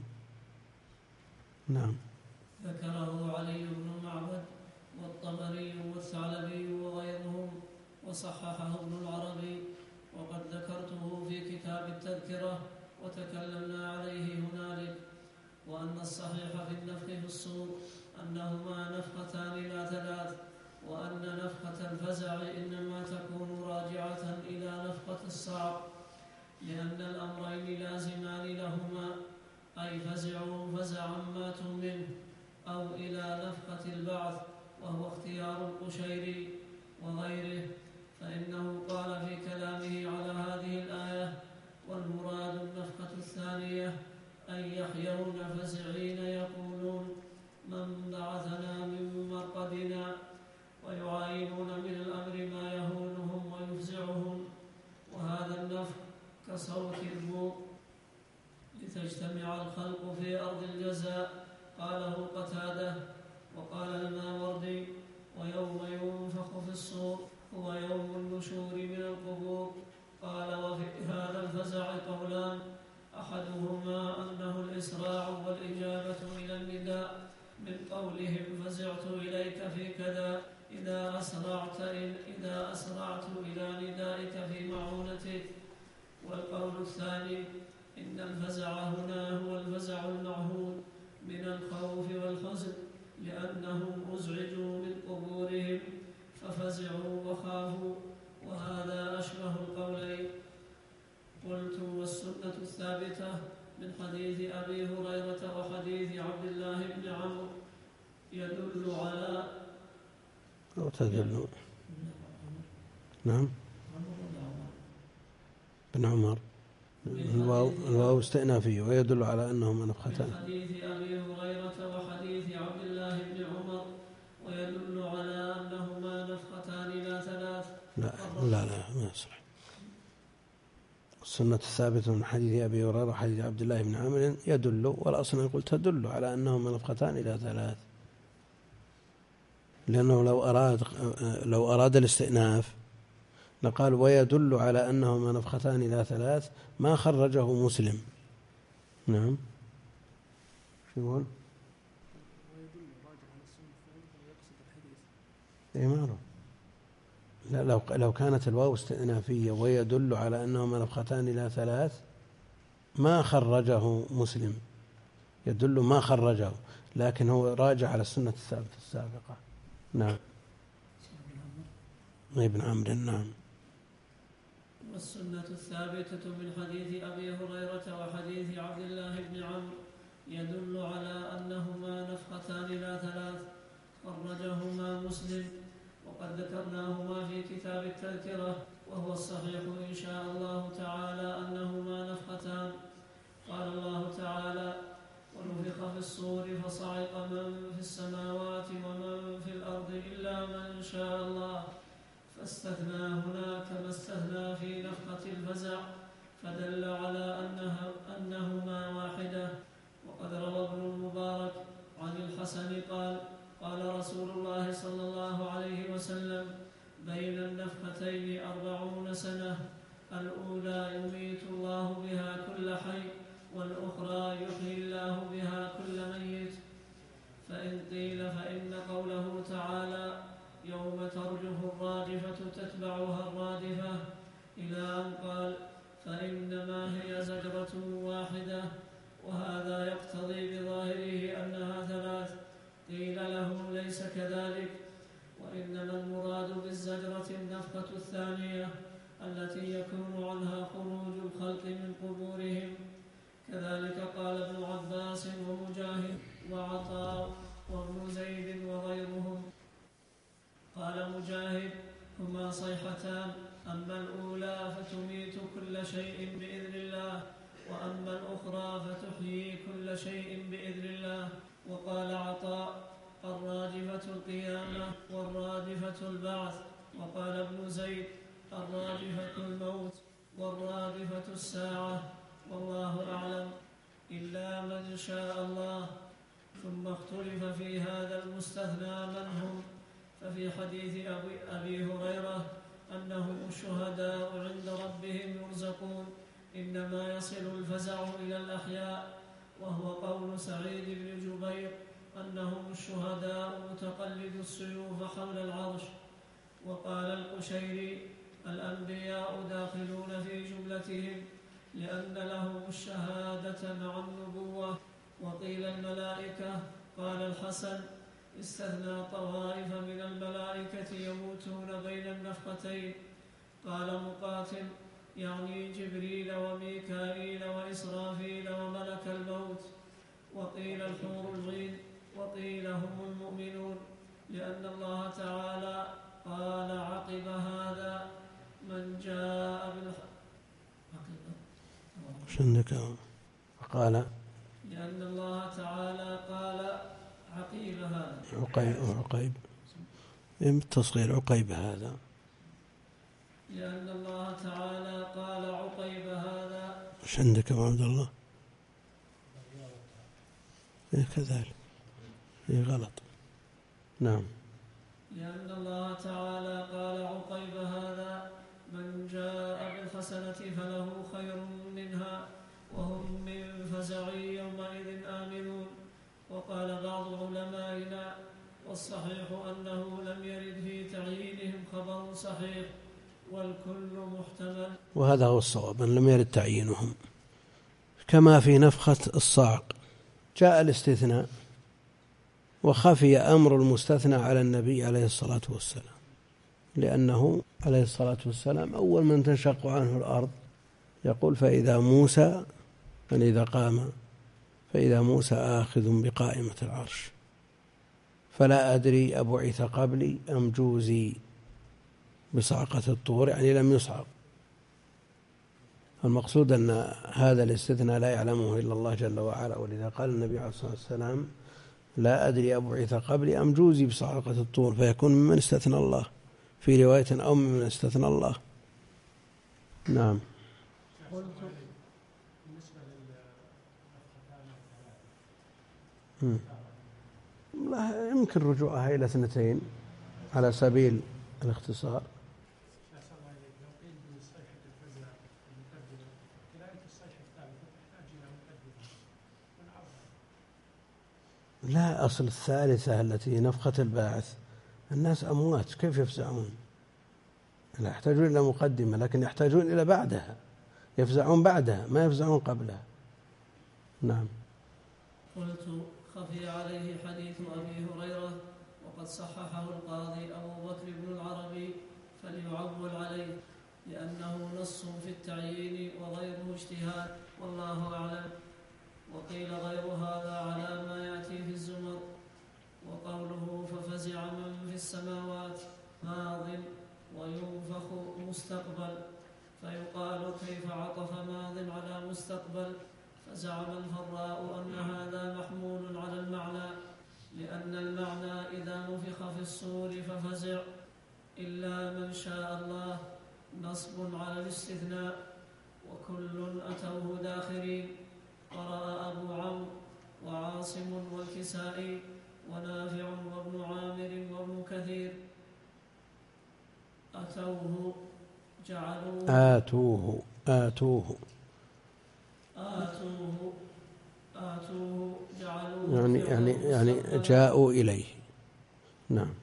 نعم. ذكره علي بن معبد والطبري والثعلبي وغيرهم، وصححه ابن العربي، وقد ذكرته في كتاب التذكرة وتكلمنا عليه هنالك. وأن الصحيح في النفخ في الصور أنهما نفختان لا ثلاث، وأن نفخة الفزع إنما تكون راجعة إلى نفخة الصعق، لأن الأمرين لازمان لهما، أي فزعوا فزعا ماتوا منه، أو إلى نفخة البعث، وهو اختيار القشيري وغيره، فإنه قال في كلامه على هذه الآية: والمراد النفخة الثانية أن يحيون فزعين يقولون من بعثنا من مرقدنا، ويعاينون من الأمر ما يهونهم ويفزعهم. وهذا النفخ كصوت البوق لتجتمع الخلق في أرض الجزاء، قاله قتادة. وقال الماوردي: ويوم ينفخ في الصور هو يوم النشور من القبور. قال: وفي هذا الفزع قولان، أحدهما أنه الإسراع والإجابة إلى النداء، من قولهم فزعت إليك في كذا، إذا أسرعت, إذا أسرعت إلى ندائك في معونتك. والقول الثاني إن الفزع هنا هو الفزع المعهود من الخوف والحزن، لأنهم أزعجوا من قبورهم ففزعوا وخافوا، وهذا أشبه القولين. قلت: والسنة الثابتة من حديث أبي هريرة وحديث عبد الله بن عمرو يدل على أو تدل. نعم. بن عمر. الواو الواو استئنافية، ويدل على أنهما نفختان. من حديث أبي هريرة وحديث عبد الله بن عمر، ويدل على أنهما نفختان لا ثلاث. لا لا لا ما يصح. السنة الثابتة من حديث أبي هريرة وحديث عبد الله بن عمرو يدل، والأصل يقول تدل على أنهما نفختان إلى ثلاث، لأنه لو أراد لو أراد الاستئناف لقال ويدل على أنهما نفختان إلى ثلاث، ما خرجه مسلم. نعم. شو يقول؟ إيه معروف. لا، لو لو كانت الواو استئنافية ويدل على أنهما نفختان إلى ثلاث ما خرجه مسلم، يدل ما خرجه، لكن هو راجع على السنة الثابتة السابقة. نعم. ابن عمرو. نعم. والسنة الثابتة من حديث أبي هريرة وحديث عبد الله بن عمرو يدل على أنهما نفختان لا ثلاث، خرجهما مسلم، وقد ذكرناهما في كتاب التذكرة، وهو الصحيح إن شاء الله تعالى أنهما نفختان. قال الله تعالى: ونفخ في الصور فصعق من في السماوات ومن في الأرض إلا من شاء الله، فاستثنى هنا كما استثنى في نفخة الفزع، فدل على أنها أنهما واحدة. وقد روى ابن المبارك عن الحسن قال: قال رسول الله صلى الله عليه وسلم: بين النفختين أربعون سنة، الأولى يميت الله بها كل حي، والأخرى يحيي الله بها كل ميت. فإن قيل فإن قوله تعالى: يوم ترجف الراجفة تتبعها الرادفة، إلى أن قال: فإنما هي زجرة واحدة، وهذا يقتضي بظاهره أنها ثلاث. قيل لهم: ليس كذلك، وإنما المراد بالزجرة النفخة الثانية التي يكون عنها خروج الخلق من قبورهم. كذلك قال ابن عباس ومجاهد وعطاء وابن زيد وغيرهم. قال مجاهد: هما صيحتان، أما الأولى فتميت كل شيء بإذن الله، وأما الأخرى فتحيي كل شيء بإذن الله. وقال عطاء: الراجفة القيامة والرادفة البعث. وقال ابن زيد: الراجفة الموت والرادفة الساعة، والله أعلم. إلا من شاء الله. ثم اختلف في هذا المستثنى من هم، ففي حديث أبي, أبي هريرة أنهم الشهداء عند ربهم يرزقون إنما يصل الفزع إلى الأحياء، وهو قول سعيد بن جبير أنهم الشهداء متقلد السيوف حول العرش. وقال القشيري الأنبياء داخلون في جملتهم لأن لهم الشهادة مع النبوة. وقيل الملائكة. قال الحسن استثنى طوائف من الملائكة يموتون بين النفختين. قال مقاتل يعني جبريل وميكائيل وإسرافيل وملك الموت. وقيل الحور العين، وقيل هم المؤمنون، لأن الله تعالى قال عقب هذا من جاء بالحق. شنك قال لأن الله تعالى قال عقيب هذا عقيب عقيب بالتصغير عقيب هذا لأن الله تعالى قال عقيب هذا. وش عندك يا عبد الله؟ إيه كذلك، إيه غلط. نعم. لأن الله تعالى قال عقيب هذا من جاء بالحسنة فله خير منها وهم من فزع يومئذ آمنون. وقال بعض علمائنا والصحيح أنه لم يرد في تعيينهم خبر صحيح والكل محتمل. وهذا هو الصواب أن لم يرد تعيينهم، كما في نفخة الصاعق جاء الاستثناء وخفي أمر المستثنى على النبي عليه الصلاة والسلام، لأنه عليه الصلاة والسلام أول من تنشق عنه الأرض يقول فإذا موسى فإذا قام فإذا موسى آخذ بقائمة العرش فلا أدري أبعث قبلي أم جوزي بصعقة الطور، يعني لم يصعق. المقصود أن هذا الاستثناء لا يعلمه إلا الله جل وعلا، ولذا قال النبي عليه الصلاة والسلام لا أدري أبعث قبلي أم جوزي بصعقة الطور، فيكون ممن استثنى الله في رواية أو ممن استثنى الله. نعم. لا يمكن رجوعها إلى اثنتين على سبيل الاختصار. لا، أصل الثالثة التي نفخة الباعث الناس أموات كيف يفزعون؟ لا يحتاجون إلى مقدمة، لكن يحتاجون إلى بعدها، يفزعون بعدها ما يفزعون قبلها. نعم. قلت خفي عليه حديث أبي هريرة وقد صححه القاضي أبو بكر بن العربي فليعول عليه لأنه نص في التعيين وغيره اجتهاد والله أعلم. وقيل غير هذا على ما يأتي في الزمر. وقوله ففزع من في السماوات ماض وينفخ مستقبل، فيقال كيف عطف ماض على مستقبل؟ فزعم الفراء أن هذا محمول على المعنى، لأن المعنى إذا نفخ في الصور ففزع إلا من شاء الله نصب على الاستثناء. وكل أتوه داخرين. قرأ أبو عمرو وعاصم والكسائي ونافع وابن عامر وابن كثير أتوه جعلوه آتوه آتوه آتوه آتوه جعلوه يعني يعني يعني جاءوا إليه. نعم.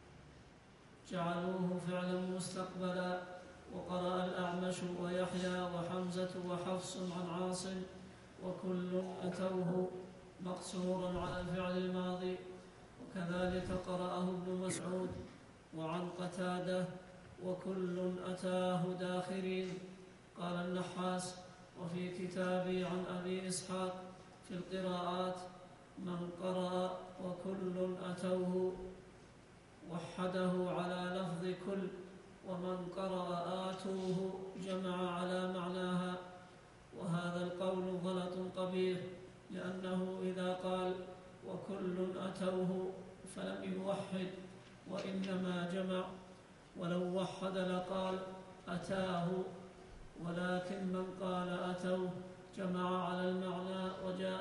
جعلوه فعلا مستقبلا. وقرأ الأعمش ويحيى وحمزة وحفص عن عاصم وكل أتوه مقصورا على الفعل الماضي. وكذلك قرأه ابن مسعود وعن قتادة وكل أتاه داخرين. قال النحاس وفي كتابي عن أبي إسحاق في القراءات من قرأ وكل أتوه وحده على لفظ كل، ومن قرأ آتوه جمع على معناها. وهذا القول غلط قبيح، لأنه إذا قال وكل أتوه فلم يوحد وإنما جمع، ولو وحد لقال أتاه، ولكن من قال أتوه جمع على المعنى وجاء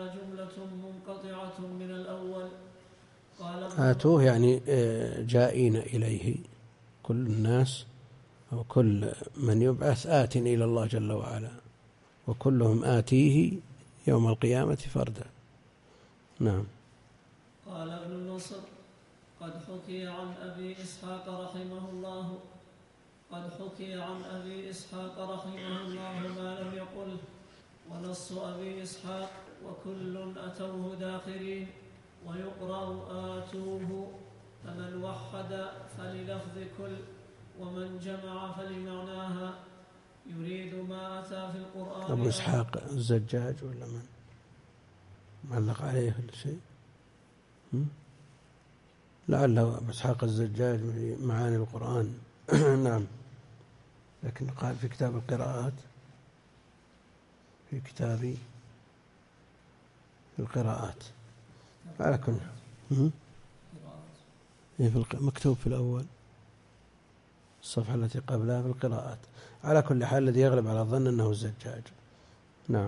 جملة منقطعة من الأول. قال آتوه يعني جائين إليه، كل الناس أو كل من يبعث آت إلى الله جل وعلا، وكلهم آتيه يوم القيامة فردا. نعم. قال ابن النصر: قد حكي عن أبي إسحاق رحمه الله قد حكي عن أبي إسحاق رحمه الله ما لم يقل، ونص أبي إسحاق وكل أتوه داخرين، ويقرأ آتوه، فمن وحد فللفظ كل، ومن جمع فلمعناها، يريد ما أتى في القرآن. أبو إسحاق الزجاج ولا من معلق عليه كل شيء؟ لعله أبو إسحاق الزجاج من معاني القرآن. نعم. لكن قال في كتاب القراءات، في كتاب القراءات على كل مكتوب في الأول الصفحة التي قبلها في القراءات. على كل حال الذي يغلب على الظن أنه الزجاج. نعم.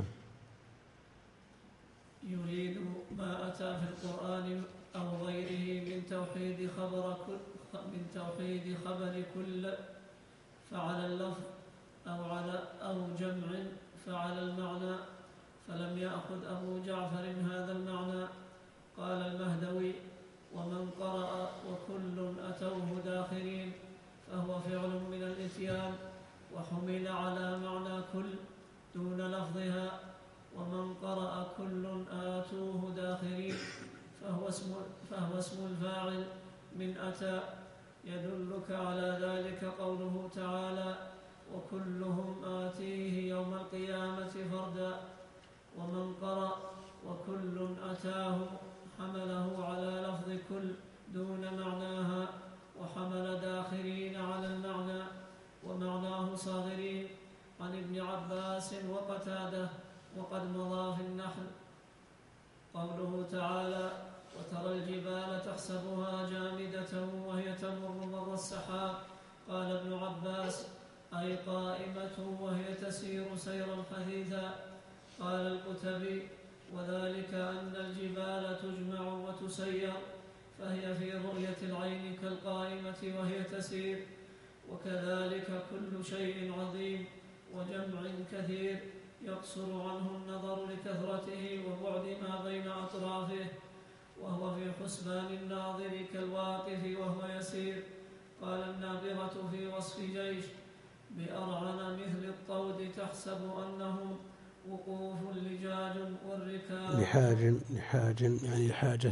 يريد ما أتى في القرآن أو غيره من توحيد خبر كل من توحيد خبر كل فعلى اللفظ أو على أو جمع فعلى المعنى، فلم يأخذ أبو جعفر هذا المعنى. قال المهدوي: ومن قرأ وكل أتوه داخرين فهو فعل من الإتيان، وحمل على معنى كل دون لفظها. ومن قرأ كل آتوه داخرين فهو اسم, فهو اسم الفاعل من أتى. يدلك على ذلك قوله تعالى: وكلهم آتيه يوم القيامة فردا. ومن قرأ وكل أتاه حمله على لفظ كل دون معناها، وحمل داخرين على المعنى، ومعناه صاغرين، عن ابن عباس وقتاده، وقد مضى في النحل. قوله تعالى: وترى الجبال تحسبها جامدة وهي تمر مر السحاب. قال ابن عباس: أي قائمة وهي تسير سيرا حثيثا. قال القتبي: وذلك أن الجبال تجمع وتسير، فهي في رؤية العين كالقائمة وهي تسير. وكذلك كل شيء عظيم وجمع كثير يقصر عنه النظر لكثرته وبعد ما بين أطرافه، وهو في حسبان الناظر كالواقف وهو يسير. قال النابغة في وصف جيش: بأرعن مثل الطود تحسب أنه وقوف لجاج والركاب. لحاج لحاج يعني لحاجة.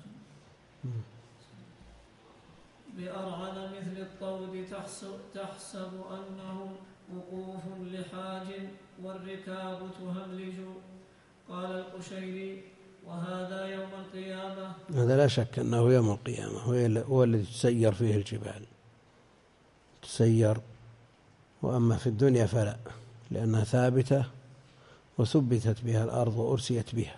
بأرعن مثل الطود تحسب, تحسب أنه وقوف لحاج والركاب تهملج. قال القشيري: وهذا يوم القيامة. هذا لا شك أنه يوم القيامة هو الذي تسير فيه الجبال، تسير. وأما في الدنيا فلا، لأنها ثابتة وثبتت بها الأرض وأرسيت بها،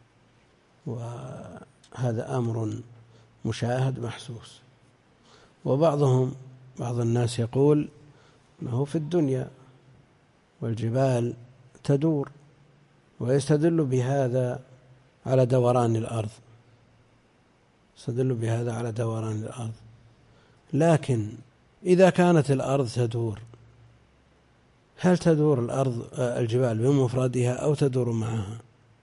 وهذا أمر مشاهد محسوس. وبعضهم بعض الناس يقول أنه في الدنيا والجبال تدور، ويستدل بهذا على دوران الأرض يستدل بهذا على دوران الأرض. لكن إذا كانت الأرض تدور، هل تدور الأرض الجبال بمفردها أو تدور معها؟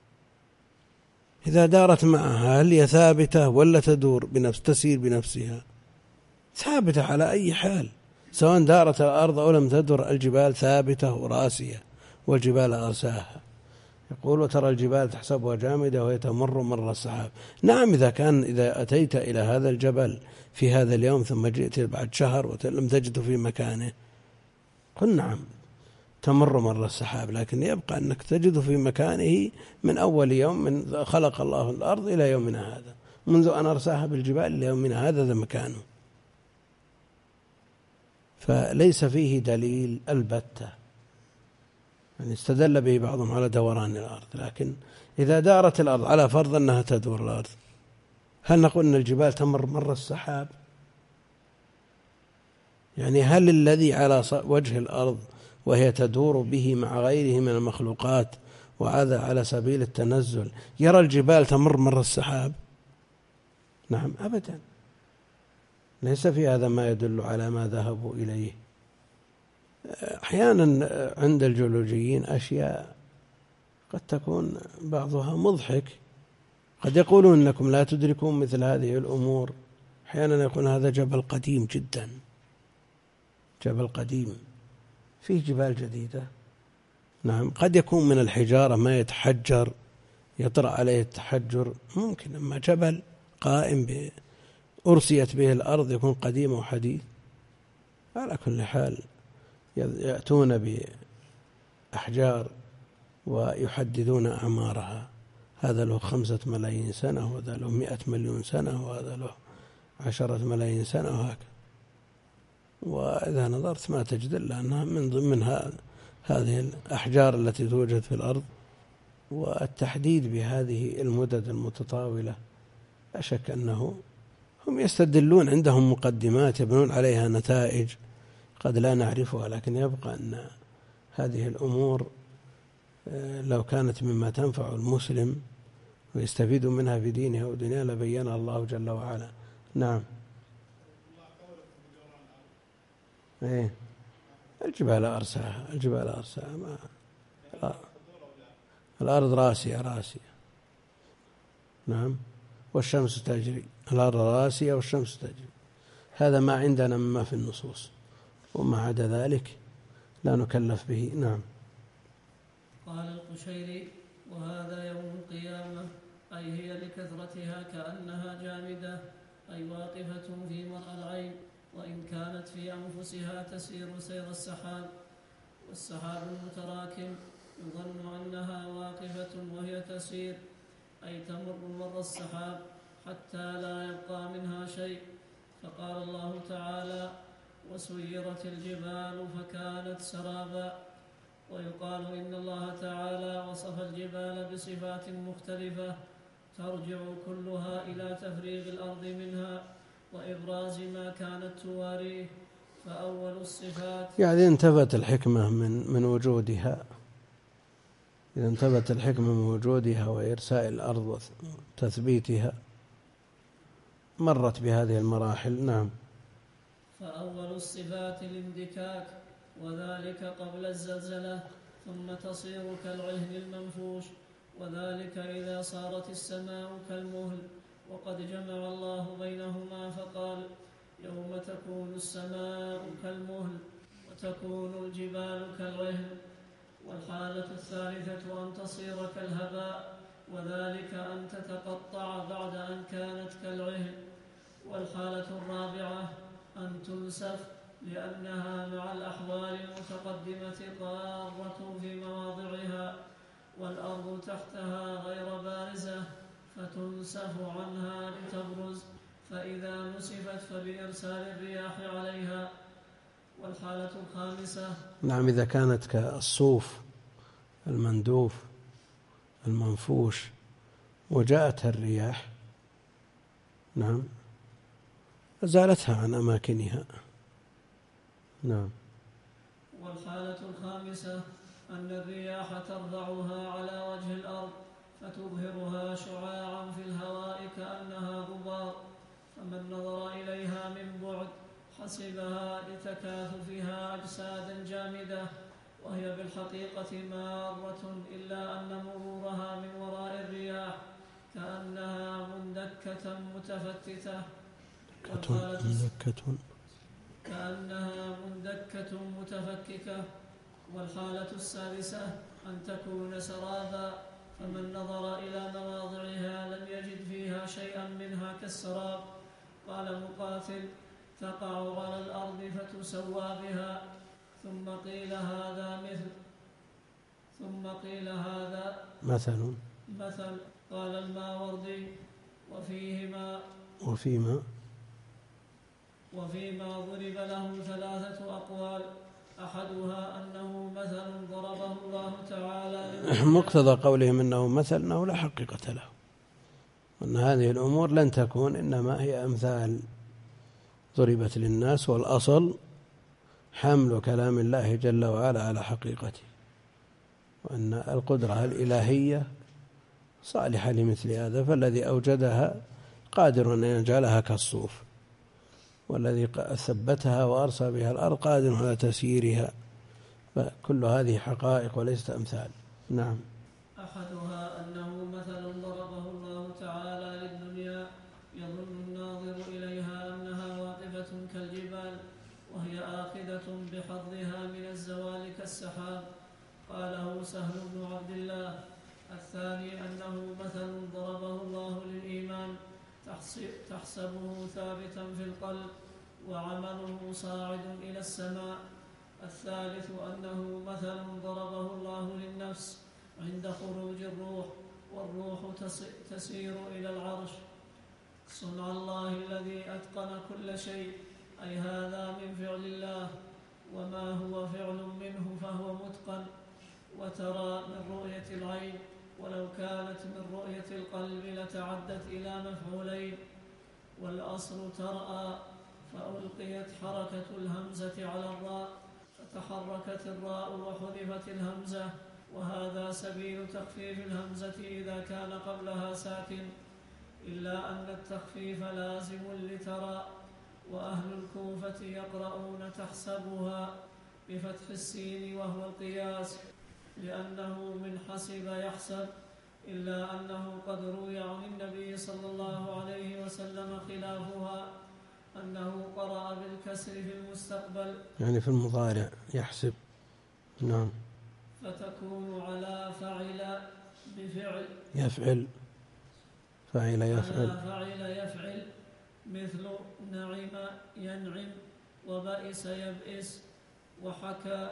إذا دارت معها هل هي ثابتة ولا تدور بنفس تسير بنفسها؟ ثابتة على أي حال، سواء دارت الأرض أو لم تدر، الجبال ثابتة وراسية، والجبال أرساها. يقول: وترى الجبال تحسبها جامدة وهي تمر مر السحاب. نعم، إذا كان إذا أتيت إلى هذا الجبل في هذا اليوم ثم جئت بعد شهر ولم تجد في مكانه، قل نعم تمر مر السحاب، لكن يبقى أنك تجد في مكانه من أول يوم من خلق الله الأرض إلى يومنا هذا، منذ أن أرساها بالجبال إلى يومنا هذا ذا مكانه. فليس فيه دليل البتة، يعني استدل به بعضهم على دوران الأرض. لكن إذا دارت الأرض على فرض أنها تدور الأرض، هل نقول أن الجبال تمر مر السحاب؟ يعني هل الذي على وجه الأرض وهي تدور به مع غيره من المخلوقات وهذا على سبيل التنزل، يرى الجبال تمر مر السحاب؟ نعم أبدا، ليس في هذا ما يدل على ما ذهبوا إليه. أحيانا عند الجيولوجيين أشياء قد تكون بعضها مضحك، قد يقولون أنكم لا تدركون مثل هذه الأمور. أحيانا يكون هذا جبل قديم جدا، جبل قديم فيه جبال جديدة. نعم قد يكون من الحجارة ما يتحجر يطرأ عليه التحجر ممكن، أما جبل قائم أرسيت به الأرض يكون قديم وحديث. على كل حال يأتون بأحجار ويحددون أعمارها، هذا له خمسة ملايين سنة وهذا له مئة مليون سنة وهذا له عشرة ملايين سنة وهكذا. وإذا نظرت ما تجد إلا أنها من ضمن هذه الأحجار التي توجد في الأرض. والتحديد بهذه المدد المتطاولة لا شك أنه هم يستدلون، عندهم مقدمات يبنون عليها نتائج قد لا نعرفها، لكن يبقى أن هذه الأمور لو كانت مما تنفع المسلم ويستفيد منها في دينه ودنياه لبينها الله جل وعلا. نعم. ايه الجبال أرساها، الجبال أرساها ما الأرض راسية راسية. نعم. والشمس تجري، الأرض راسية والشمس تجري، هذا ما عندنا مما في النصوص، وما عدا ذلك لا نكلف به. نعم. قال القشيري: وهذا يوم القيامة، أي هي لكثرتها كأنها جامدة، أي واقفة في مرء العين، وإن كانت في أنفسها تسير سير السحاب. والسحاب المتراكم يظن أنها واقفة وهي تسير، أي تمر مر السحاب حتى لا يبقى منها شيء. فقال الله تعالى: وسيرت الجبال فكانت سرابا. ويقال إن الله تعالى وصف الجبال بصفات مختلفة ترجع كلها إلى تفريغ الأرض منها وإبراز ما كانت تواريه. فأول الصفات يعني انتفت الحكمة من من وجودها، إذا انتفت الحكمة من وجودها وإرساء الأرض وتثبيتها مرت بهذه المراحل. نعم. فأول الصفات الاندكاك، وذلك قبل الزلزلة، ثم تصير كالعهن المنفوش، وذلك إذا صارت السماء كالمهل. وقد جمع الله بينهما فقال: يوم تكون السماء كالمهل وتكون الجبال كالعهن. والحالة الثالثة أن تصير كالهباء، وذلك أن تتقطع بعد أن كانت كالعهن. والحالة الرابعة أن تنسف، لأنها مع الأحوال المتقدمة قارة في مواضعها، والأرض تحتها غير بارزة، فتنسف عنها لتبرز، فإذا نسفت فبإرسال الرياح عليها. والحالة الخامسة نعم إذا كانت كالصوف المندوف المنفوش وجاءتها الرياح، نعم أزالتها عن أماكنها. نعم. والحالة الخامسة أن الرياح ترفعها على وجه الأرض فتظهرها شعاعا في الهواء كأنها غبار، فمن نظر إليها من بعد حسبها لتكاثفها أجسادا جامدة، وهي بالحقيقة مارة، إلا أن مرورها من وراء الرياح كأنها مندكة متفتتة. مندكة كأنها مندكة متفككة. والحالة السادسة أن تكون سرابا، فمن نظر إلى مواضعها لم يجد فيها شيئا منها كالسراب. قال مقاتل: تقع على الأرض فتسوى بها. ثم قيل هذا مثل ثم قيل هذا مثل مثل قال الماوردي: وفيهما وفيما وفيما ضرب له ثلاثة أقوال، أحدها أنه مثل ضربه الله تعالى. مقتضى قولهم إنه مثل أنه لا حقيقة له، وأن هذه الأمور لن تكون، إنما هي أمثال ضربت للناس، والأصل حمل كلام الله جل وعلا على حقيقته، وأن القدرة الإلهية صالحة لمثل هذا، فالذي أوجدها قادر أن يجعلها كالصوف، والذي ثبتها وأرسى بها الأرض قادر على تسييرها، فكل هذه حقائق وليست أمثال. نعم. أحدها أنه مثل ضربه الله تعالى للدنيا يظن الناظر إليها أنها واقفة كالجبال وهي آخذة بحظها من الزوال كالسحاب، قاله سهل بن عبد الله. الثاني أنه مثل ضربه الله للإيمان تحسبه ثابتا في القلب وعمله صاعد إلى السماء. الثالث أنه مثل ضربه الله للنفس عند خروج الروح والروح تسير إلى العرش. صنع الله الذي أتقن كل شيء، أي هذا من فعل الله، وما هو فعل منه فهو متقن. وترى من رؤية العين، ولو كانت من رؤية القلب لتعدت إلى مفعولين. والأصل ترأى، فألقيت حركة الهمزة على الراء فتحركت الراء وحذفت الهمزة، وهذا سبيل تخفيف الهمزة إذا كان قبلها ساكن، إلا أن التخفيف لازم لترى. وأهل الكوفة يقرؤون تحسبها بفتح السين وهو القياس، لأنه من حسب يحسب، إلا أنه قد روي عن النبي صلى الله عليه وسلم خلافها، أنه قرأ بالكسر في المستقبل، يعني في المضارع يحسب. نعم. فتكون على فعل بفعل يفعل، فعل يفعل، على فعل يفعل، مثل نعم ينعم وبئس يبئس وحكى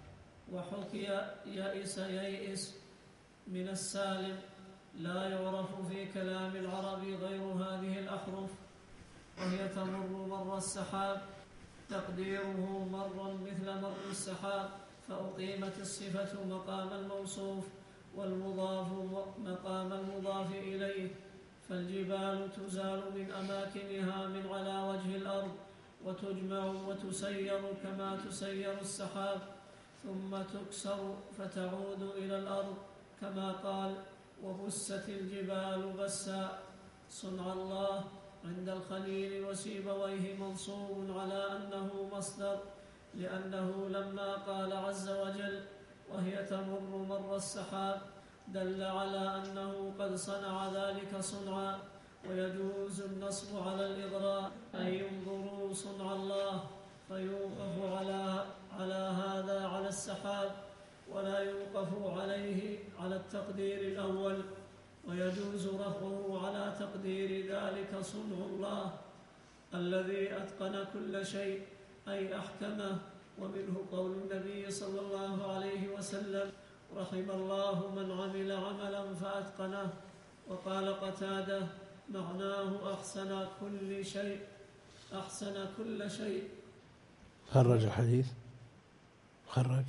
وحكي يئس ييئس من السالم. لا يعرف في كلام العرب غير هذه الأحرف، وهي تمر مر السحاب، تقديره مر مثل مر السحاب، فأقيمت الصفة مقام الموصوف والمضاف مقام المضاف إليه. فالجبال تزال من أماكنها من على وجه الأرض وتجمع وتسير كما تسير السحاب، ثم تكسر فتعود إلى الأرض، كما قال: وبست الجبال بسا. صنع الله عند الخليل وسيبويه منصوب على أنه مصدر، لأنه لما قال عز وجل وهي تمر مر السحاب دل على أنه قد صنع ذلك صنعا. ويجوز النصب على الإغراء، أي ينظروا صنع الله، فيوقف على على هذا على السحاب، ولا يوقف عليه على التقدير الأول. ويجوز رفعه على تقدير ذلك صنع الله الذي أتقن كل شيء، أي أحكمه. ومنه قول النبي صلى الله عليه وسلم: رحم الله من عمل عملا فأتقنه. وقال قتادة: معناه أحسن كل شيء، أحسن كل شيء. خرج الحديث، خرج.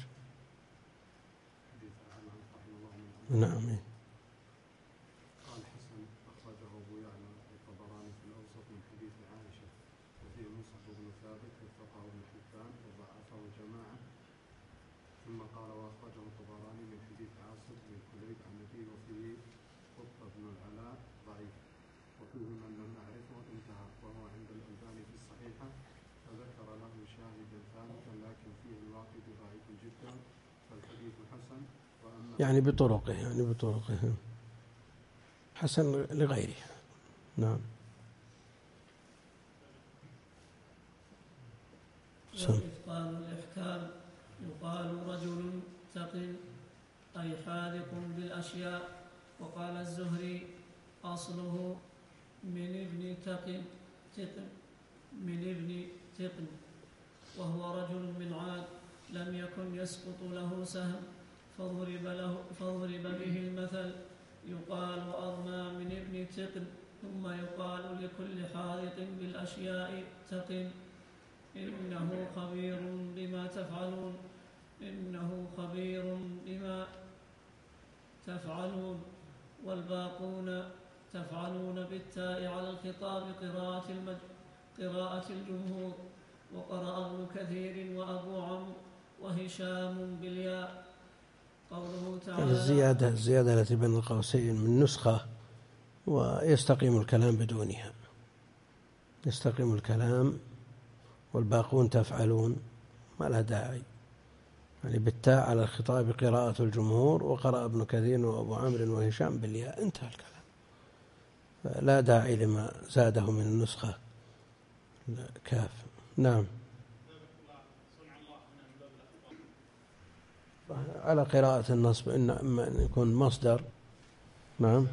نعم. قال حسن أخرجه أبو يعلى الطبراني في الأوسط من حديث عائشة، وفيه مصعب بن ثابت وثقه ابن حبان وضعفه جماعة. ثم قال: وأخرجه الطبراني من حديث عاصم بن كليب عن أبيه، وفيه قطة بن العلاء ضعيف، وفيه من لم نعرفه انتهى، وهو عند الألباني في الصحيحة، فذكر له شاهدا ثالثا لكن فيه الواقد ضعيف جدا، فالحديث حسن. يعني بطرقه يعني بطرقه حسن لغيره. نعم. وإتقان الإحكام يقال رجل تقن، أي حاذق بالأشياء. وقال الزهري: أصله من ابن تقن تقن من ابن تقن، وهو رجل من عاد لم يكن يسقط له سهم، فضرب, له فضرب به المثل، يقال أرمى من ابن تقن. ثم يقال لكل حاذق بالأشياء تقن، إنه خبير بما تفعلون إنه خبير بما تفعلون. والباقون تفعلون بالتاء على الخطاب قراءة, المج... قراءة الجمهور، وقرأ ابن كثير وأبو عمرو وهشام بالياء. قوله هذه تعالى الزيادة الزيادة التي بين القوسين من نسخة، ويستقيم الكلام بدونها، يستقيم الكلام والباقون تفعلون، ما لا داعي. يعني بالتاء على الخطاب قراءة الجمهور، وقرأ ابن كثير وأبو عمرو وهشام بالياء، انتهى الكلام، لا داعي لما زاده من النسخة كاف. نعم، على قراءة النصب إن إما أن يكون مصدر. نعم،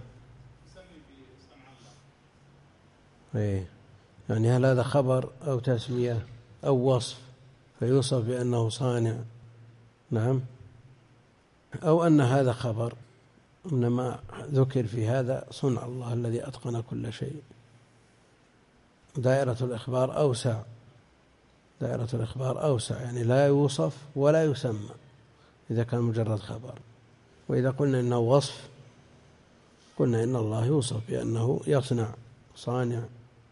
إيه، يعني هل هذا خبر أو تسمية أو وصف فيوصف بأنه صانع؟ نعم، أو أن هذا خبر، إنما ذكر في هذا صنع الله الذي أتقن كل شيء. دائرة الإخبار أوسع، دائرة الإخبار أوسع، يعني لا يوصف ولا يسمى إذا كان مجرد خبر. وإذا قلنا إنه وصف قلنا إن الله يوصف بأنه يصنع، صانع.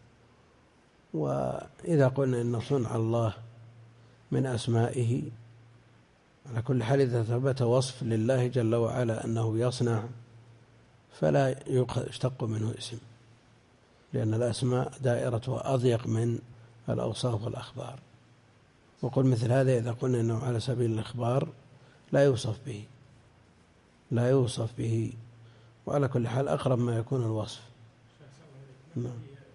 وإذا قلنا إن صنع الله من أسمائه، على كل حال إذا ثبت وصف لله جل وعلا أنه يصنع فلا يشتق منه اسم، لأن الأسماء دائرتها أضيق من الأوصاف والأخبار. وقل مثل هذا إذا قلنا إنه على سبيل الإخبار لا يوصف به، لا يوصف به. وعلى كل حال أقرب ما يكون الوصف. نعم.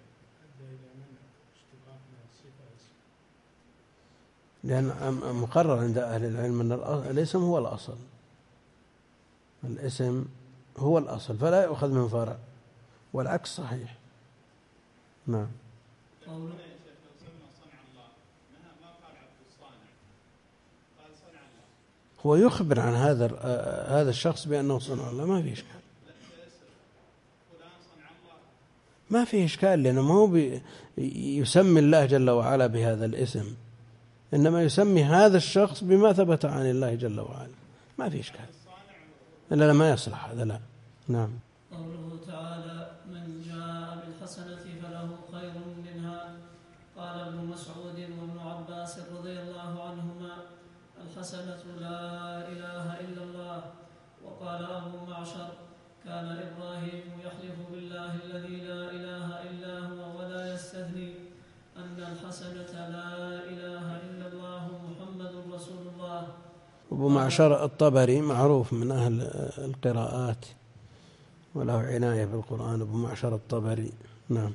لأن مقرر عند أهل العلم أن الاسم هو الأصل، الاسم هو الأصل فلا يؤخذ من فرع، والعكس صحيح. نعم. هو يخبر عن هذا هذا الشخص بأنه صنع الله، ما في إشكال، ما في إشكال، لأنه ما هو يسمي الله جل وعلا بهذا الاسم، إنما يسمي هذا الشخص بما ثبت عن الله جل وعلا، ما في إشكال. إلا ما يصلح هذا، لا. نعم. قوله تعالى من جاء بالحسنة فله خير منها. قال ابن مسعود وابن عباس رضي الله عنهما الحسنة لا إله إلا الله. وقال أبو معشر كان إبراهيم يحلف بالله الذي لا إله إلا هو ولا يستثني أن الحسنة لا إله إلا الله محمد رسول الله. أبو معشر الطبري معروف من أهل القراءات وله عناية بالقرآن، أبو معشر الطبري. نعم.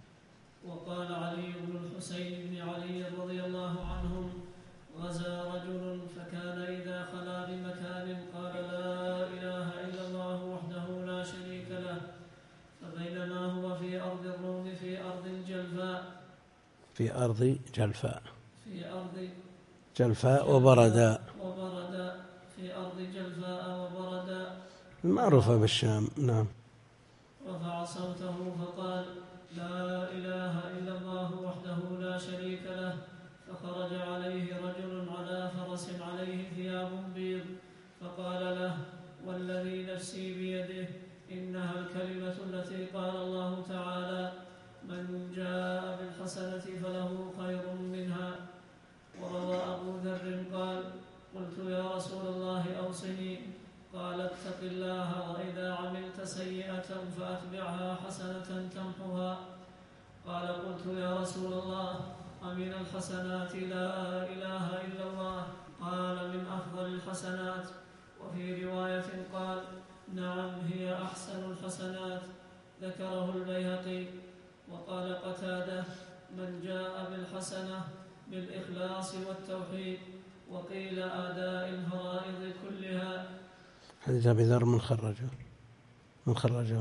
وقال علي بن الحسين بن علي رضي الله عنهم غزا رجل فكان إذا خلا بمكان قال لا إله إلا الله وحده لا شريك له، فبينما هو في أرض الروم في أرض جلفاء في أرض جلفاء في أرض جلفاء وبرداء وبرداء في أرض جلفاء وبرداء المعروفة بالشام. نعم. رفع صوته فقال لا إله إلا الله وحده لا شريك له، فخرج عليه رجل على فرس عليه ثياب بيض فقال له والذي نفسي بيده إنها الكلمة التي قال الله تعالى من جاء بالحسنة فله خير منها. وروى أبو ذر قال قلت يا رسول الله أوصني، قال اتق الله وإذا عملت سيئة فأتبعها حسنة تمحها. قال قلت يا رسول الله أمن الحسنات لا إله إلا الله؟ قال من أفضل الحسنات. وفي رواية قال نعم هي أحسن الحسنات. ذكره البيهقي. وقال قتادة من جاء بالحسنة بالإخلاص والتوحيد، وقيل أداء الفرائض كلها. حديث أبي ذر من خرجه من خرجه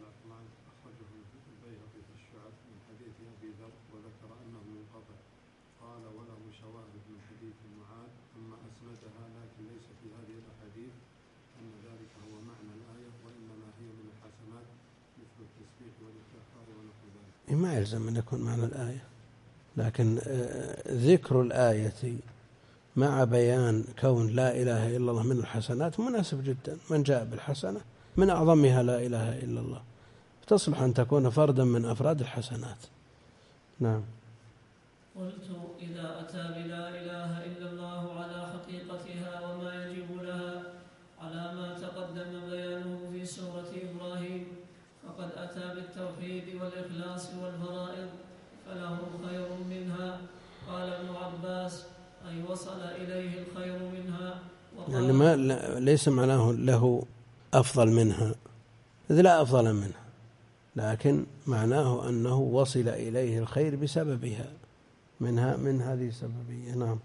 أخرجه البيهقي في الشعب من حديث أبي ذر وذكر أنه منقطع. قال وله شواهد من حديث معاذ ثم أسندها، لكن ليس في هذه الأحاديث أن ذلك هو معنى الآية، وإنما هي من الحسنات مثل التسبيح والاستغفار ونحو ذلك. ما يلزم أن يكون معنى الآية، لكن ذكر الآية مع بيان كون لا إله إلا الله من الحسنات مناسب جدا. من جاء بالحسنة من أعظمها لا إله إلا الله، تصلح أن تكون فردا من أفراد الحسنات. نعم. قلت إذا أتى بلا إله إلا الله على حقيقتها وما يجب لها على التوحيد والإخلاص والفرائض فله خير منها. قال ابن عباس: أي وصل إليه الخير منها. يعني ما ليس معناه له أفضل منها، إذ لا أفضل منها، لكن معناه أنه وصل إليه الخير بسببها، منها من هذه السببية. نعم.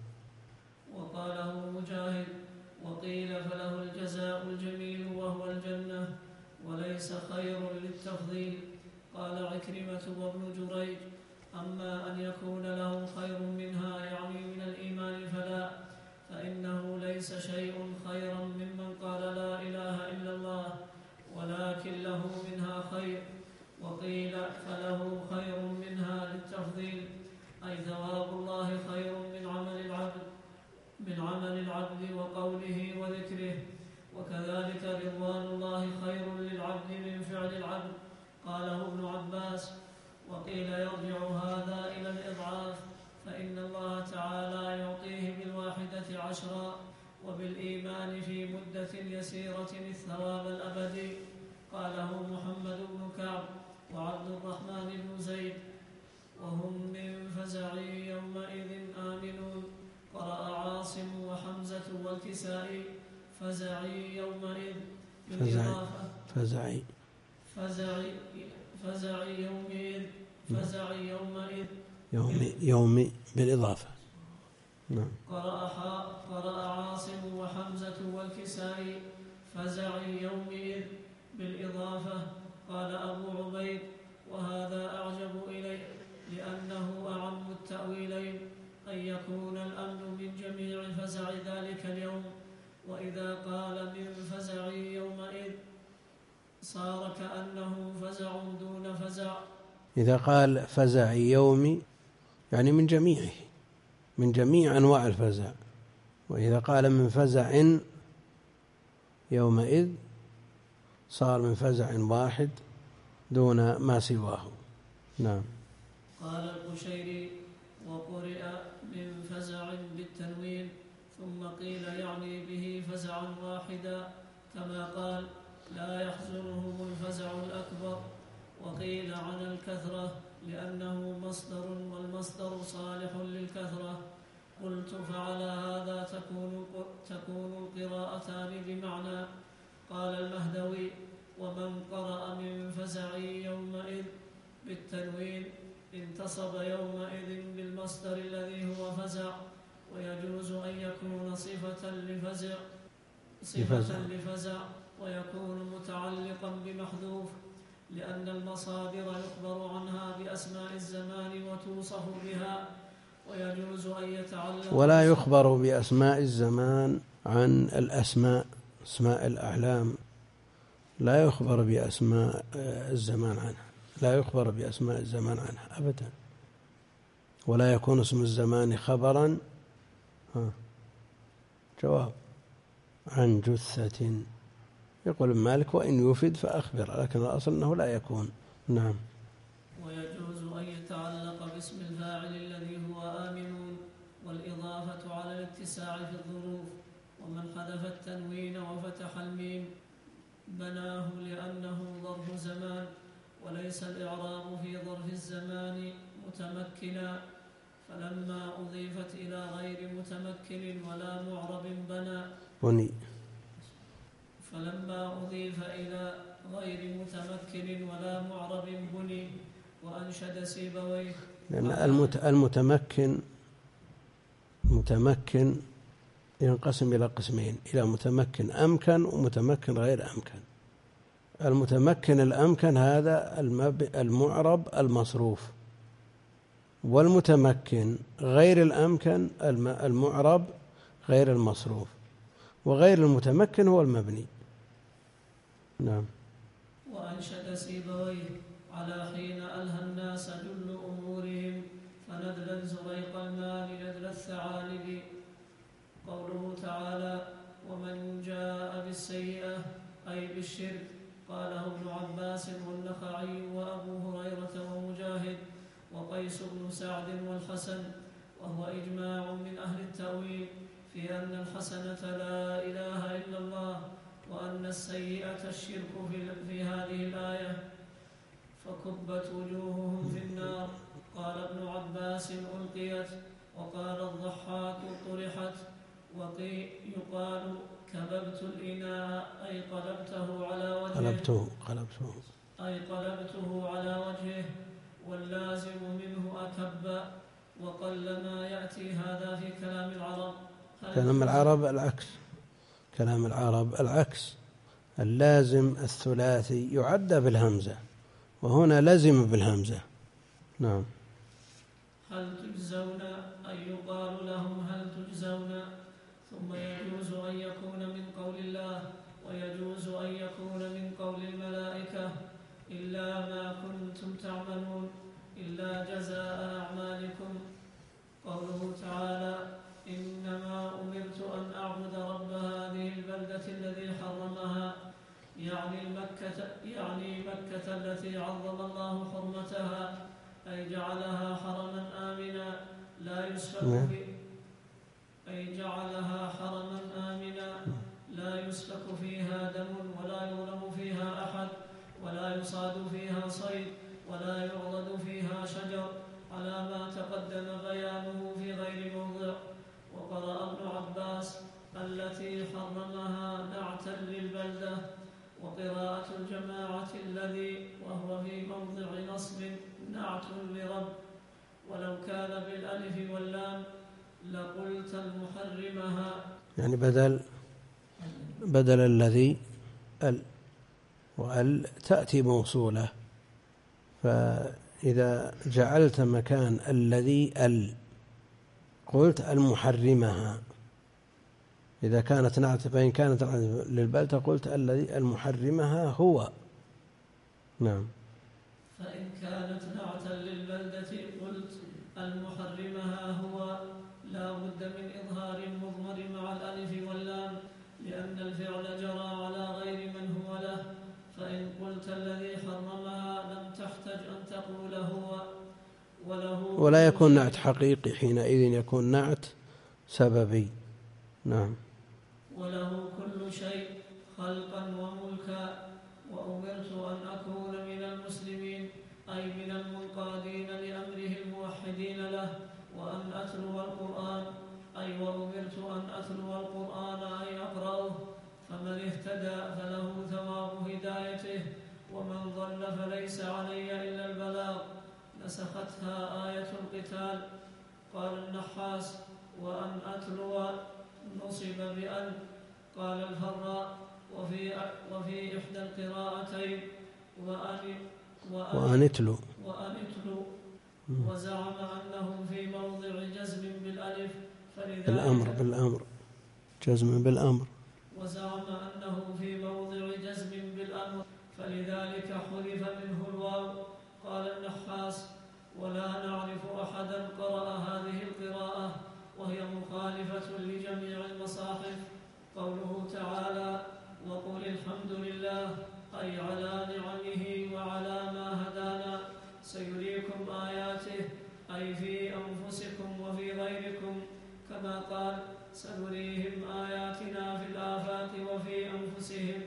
وقاله مجاهد: وقيل فله الجزاء الجميل وهو الجنة وليس خير للتفضيل. قال عكرمة وابن جريج: أما أن يكون له خير منها يعني من الإيمان فلا، فإنه ليس شيء خيرا ممن قال لا إله إلا الله، ولكن له منها خير. وقيل فله خير منها للتفضيل، أي ثواب الله خير من عمل العبد من عمل العبد وقوله وذكره، وكذلك رضوان الله خير للعبد من فعل العبد. قاله ابن عباس. وقيل يرجع هذا إلى الإضعاف، فإن الله تعالى يعطيه بالواحدة عشرا، وبالإيمان في مدة يسيرة الثواب الأبدي. قاله محمد بن كعب وعبد الرحمن بن زيد: وهم من فزع يومئذ آمنون. قرأ عاصم وحمزة والكسائي: فزعي يومئذ بالإضافة فزعي فزعي فزعي يومئذ فزعي يومئذ يومي يومي بالإضافة. نعم. قرأ قرأ عاصم وحمزة والكسائي: فزعي يومئذ بالإضافة. قال أبو عبيد: وهذا أعجب إليه لأنه أعم التأويلين، أن يكون الأمن من جميع فزع ذلك اليوم، وإذا قال من فزع يومئذ صار كأنه فزع دون فزع. إذا قال فزع يومي يعني من جميعه، من جميع أنواع الفزع، وإذا قال من فزع يومئذ صار من فزع واحد دون ما سواه. نعم. قال القشيري: وقرئ من فزع بالتنوين، ثم قيل يعني به فزعا واحدا، كما قال: لا يحزنهم الفزع الأكبر. وقيل عن الكثرة لأنه مصدر، والمصدر صالح للكثرة. قلت: فعلى هذا تكون تكون القراءتان بمعنى. قال المهدوي: ومن قرأ من فزع يومئذ بالتنوين انتصب يومئذ بالمصدر الذي هو فزع، ويجوز أن يكون صفة لفزع صفة لفزع ويكون متعلقا بمحذوف، لأن المصادر يخبر عنها بأسماء الزمان وتوصف بها، ويجوز أن يتعلق ولا يخبر بأسماء الزمان عن الأسماء، أسماء الأعلام لا يخبر بأسماء الزمان عنها، لا يخبر بأسماء الزمان عنها أبدا، ولا يكون اسم الزمان خبرا ها جواب عن جثة. يقول مالك: وإن يفيد فأخبر، لكن الأصل أنه لا يكون. نعم. ويجوز أن يتعلق باسم الفاعل الذي هو آمنون، والإضافة على الاتساع في الظروف. ومن حذف التنوين وفتح الميم بناه لأنه ظرف زمان، وليس الإعراب في ظرف الزمان متمكنا، فلما أضيفت إلى غير متمكن ولا معرب بنى بني فلما أضيف إلى غير متمكن ولا معرب بني. وأنشد سيبويه: لأن المتمكن متمكن ينقسم إلى قسمين، إلى متمكن أمكن ومتمكن غير أمكن. المتمكن الأمكن هذا المعرب المصروف، والمتمكن غير الأمكن المعرب غير المصروف، وغير المتمكن هو المبني. نعم. وأنشد سيبويه: على حين ألهى الناس جل أمورهم، فندلا زريق المال ندل الثعالب. قوله تعالى: ومن جاء بالسيئة أي بالشرك. قاله ابن عباس والنخعي وأبو هريرة ومجاهد وقيس بن سعد والحسن، وهو إجماع من أهل التأويل في أن الحسنة لا إله إلا الله، وأن السيئة الشرك في هذه الآية. فكبت وجوههم في النار. قال ابن عباس ألقيت، وقال الضحاك طرحت، ويقال كببت الإناء أي قلبته على وجهه قلبته قلبته أي قلبته على وجهه، واللازم منه أكب. وقلما يأتي هذا في كلام العرب. كلام العرب العكس، كلام العرب العكس، اللازم الثلاثي يعدى بالهمزة، وهنا لزم بالهمزة. نعم. هل تجزون أي يقال لهم هل تجزون. ثم يجوز أن يكون من قول الله، ويجوز أن يكون من قول الملائكة، إلا ما كنتم تعملون، إلا جزاء أعمالكم. قوله تعالى إنما أمرت أن أعبد رب هذه البلدة الذي حرمها، يعني مكة, يعني مكة التي عظم الله حرمتها، أي جعلها حرما آمنا لا يسفك فيه أي جعلها حرما آمنا لا يسفك فيها دم، ولا يظلم فيها أحد، ولا يصاد فيها صيد، ولا يعضد فيها شجر، على ما تقدم بيانه في غير موضع. وقرأ ابن عباس التي حرمها نعتا للبلدة، وقراءة الجماعة الذي وهو في موضع نصب نعت لرب، ولو كان بالألف واللام لقلت المحرمها، يعني بدل بدل الذي ال، وال تأتي موصولة، فإذا جعلت مكان الذي ال قلت المحرمها، إذا كانت نعت، فإن كانت للبلدة قلت الذي المحرمها هو. نعم. فإن كانت نعتا للبلدة قلت المحرمها هو، لا بد من إظهار المضمر مع الألف واللام، لأن الفعل جرى على غير من هو له. فإن قلت الذي حرمها لم تحتج أن تقول هو، وله ولا يكون نعت حقيقي، حينئذ يكون نعت سببي. نعم. وله كل شيء خلقا وملكا. وأمرت أن أكون من المسلمين، أي من المنقادين لأمره الموحدين له، وأن أتلو القرآن، أي وأمرت أن أتلو القرآن أي أقرأه، فمن اهتدى فله ثواب هدايته، ومن ضل فليس علي إلا البلاغ. نسختها آية القتال. قال النحاس وأن أتلو نصب بأن. قال الفراء وفي, وفي إحدى القراءتين وأن, وأن اتلو وأن اتلو. وزعم أنه في موضع جزم بالألف، بالأمر بالأمر جزم بالأمر وزعم أنه في موضع جزم بالأمر، فلذلك حذف منه الواو. قال النحاس ولا نعرف أحدا قرأ هذه القراءة، وهي مخالفة لجميع المصاحف. قوله تعالى وقل الحمد لله، أي على نعمه وعلى ما هدانا، سيريكم آياته، أي في أنفسكم وفي غيركم، كما قال سنريهم آياتنا في الآفاق وفي أنفسهم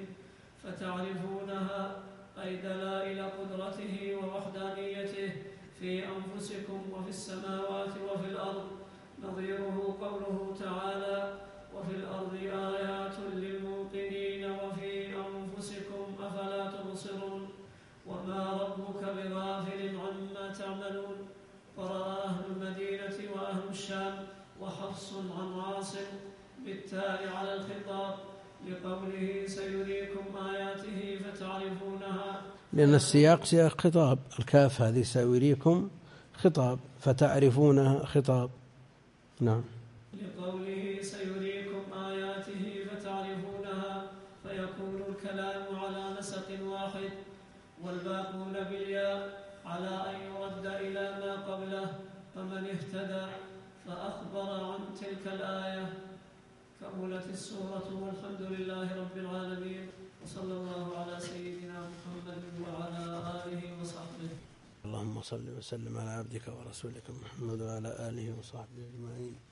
فتعرفونها، أي دلائل قدرته ووحدانيته في أنفسكم وفي السماوات وفي الأرض. نظيره قوله تعالى وفي الأرض آيات للموقنين وفي أنفسكم أفلا تبصرون. وما ربك بغافل عما تعملون. قرأ أهل المدينة وأهل الشام وحفص عن عاصم بالتاء على الخطاب، لقوله سيريكم آياته فتعرفونها، لأن السياق سياق خطاب، الكاف هذه سيريكم خطاب، فتعرفونها خطاب. نعم. لقوله سيريكم آياته فتعرفونها، فيكون الكلام على نسق واحد، والباقون بالياء على أن يرد إلى ما قبله. فمن اهتدى فأخبر عن تلك الآية. كملت السورة والحمد لله رب العالمين، وصلى الله على سيدنا محمد وعلى آله وصحبه. اللهم صل وسلم على عبدك ورسولك محمد وعلى آله وصحبه أجمعين.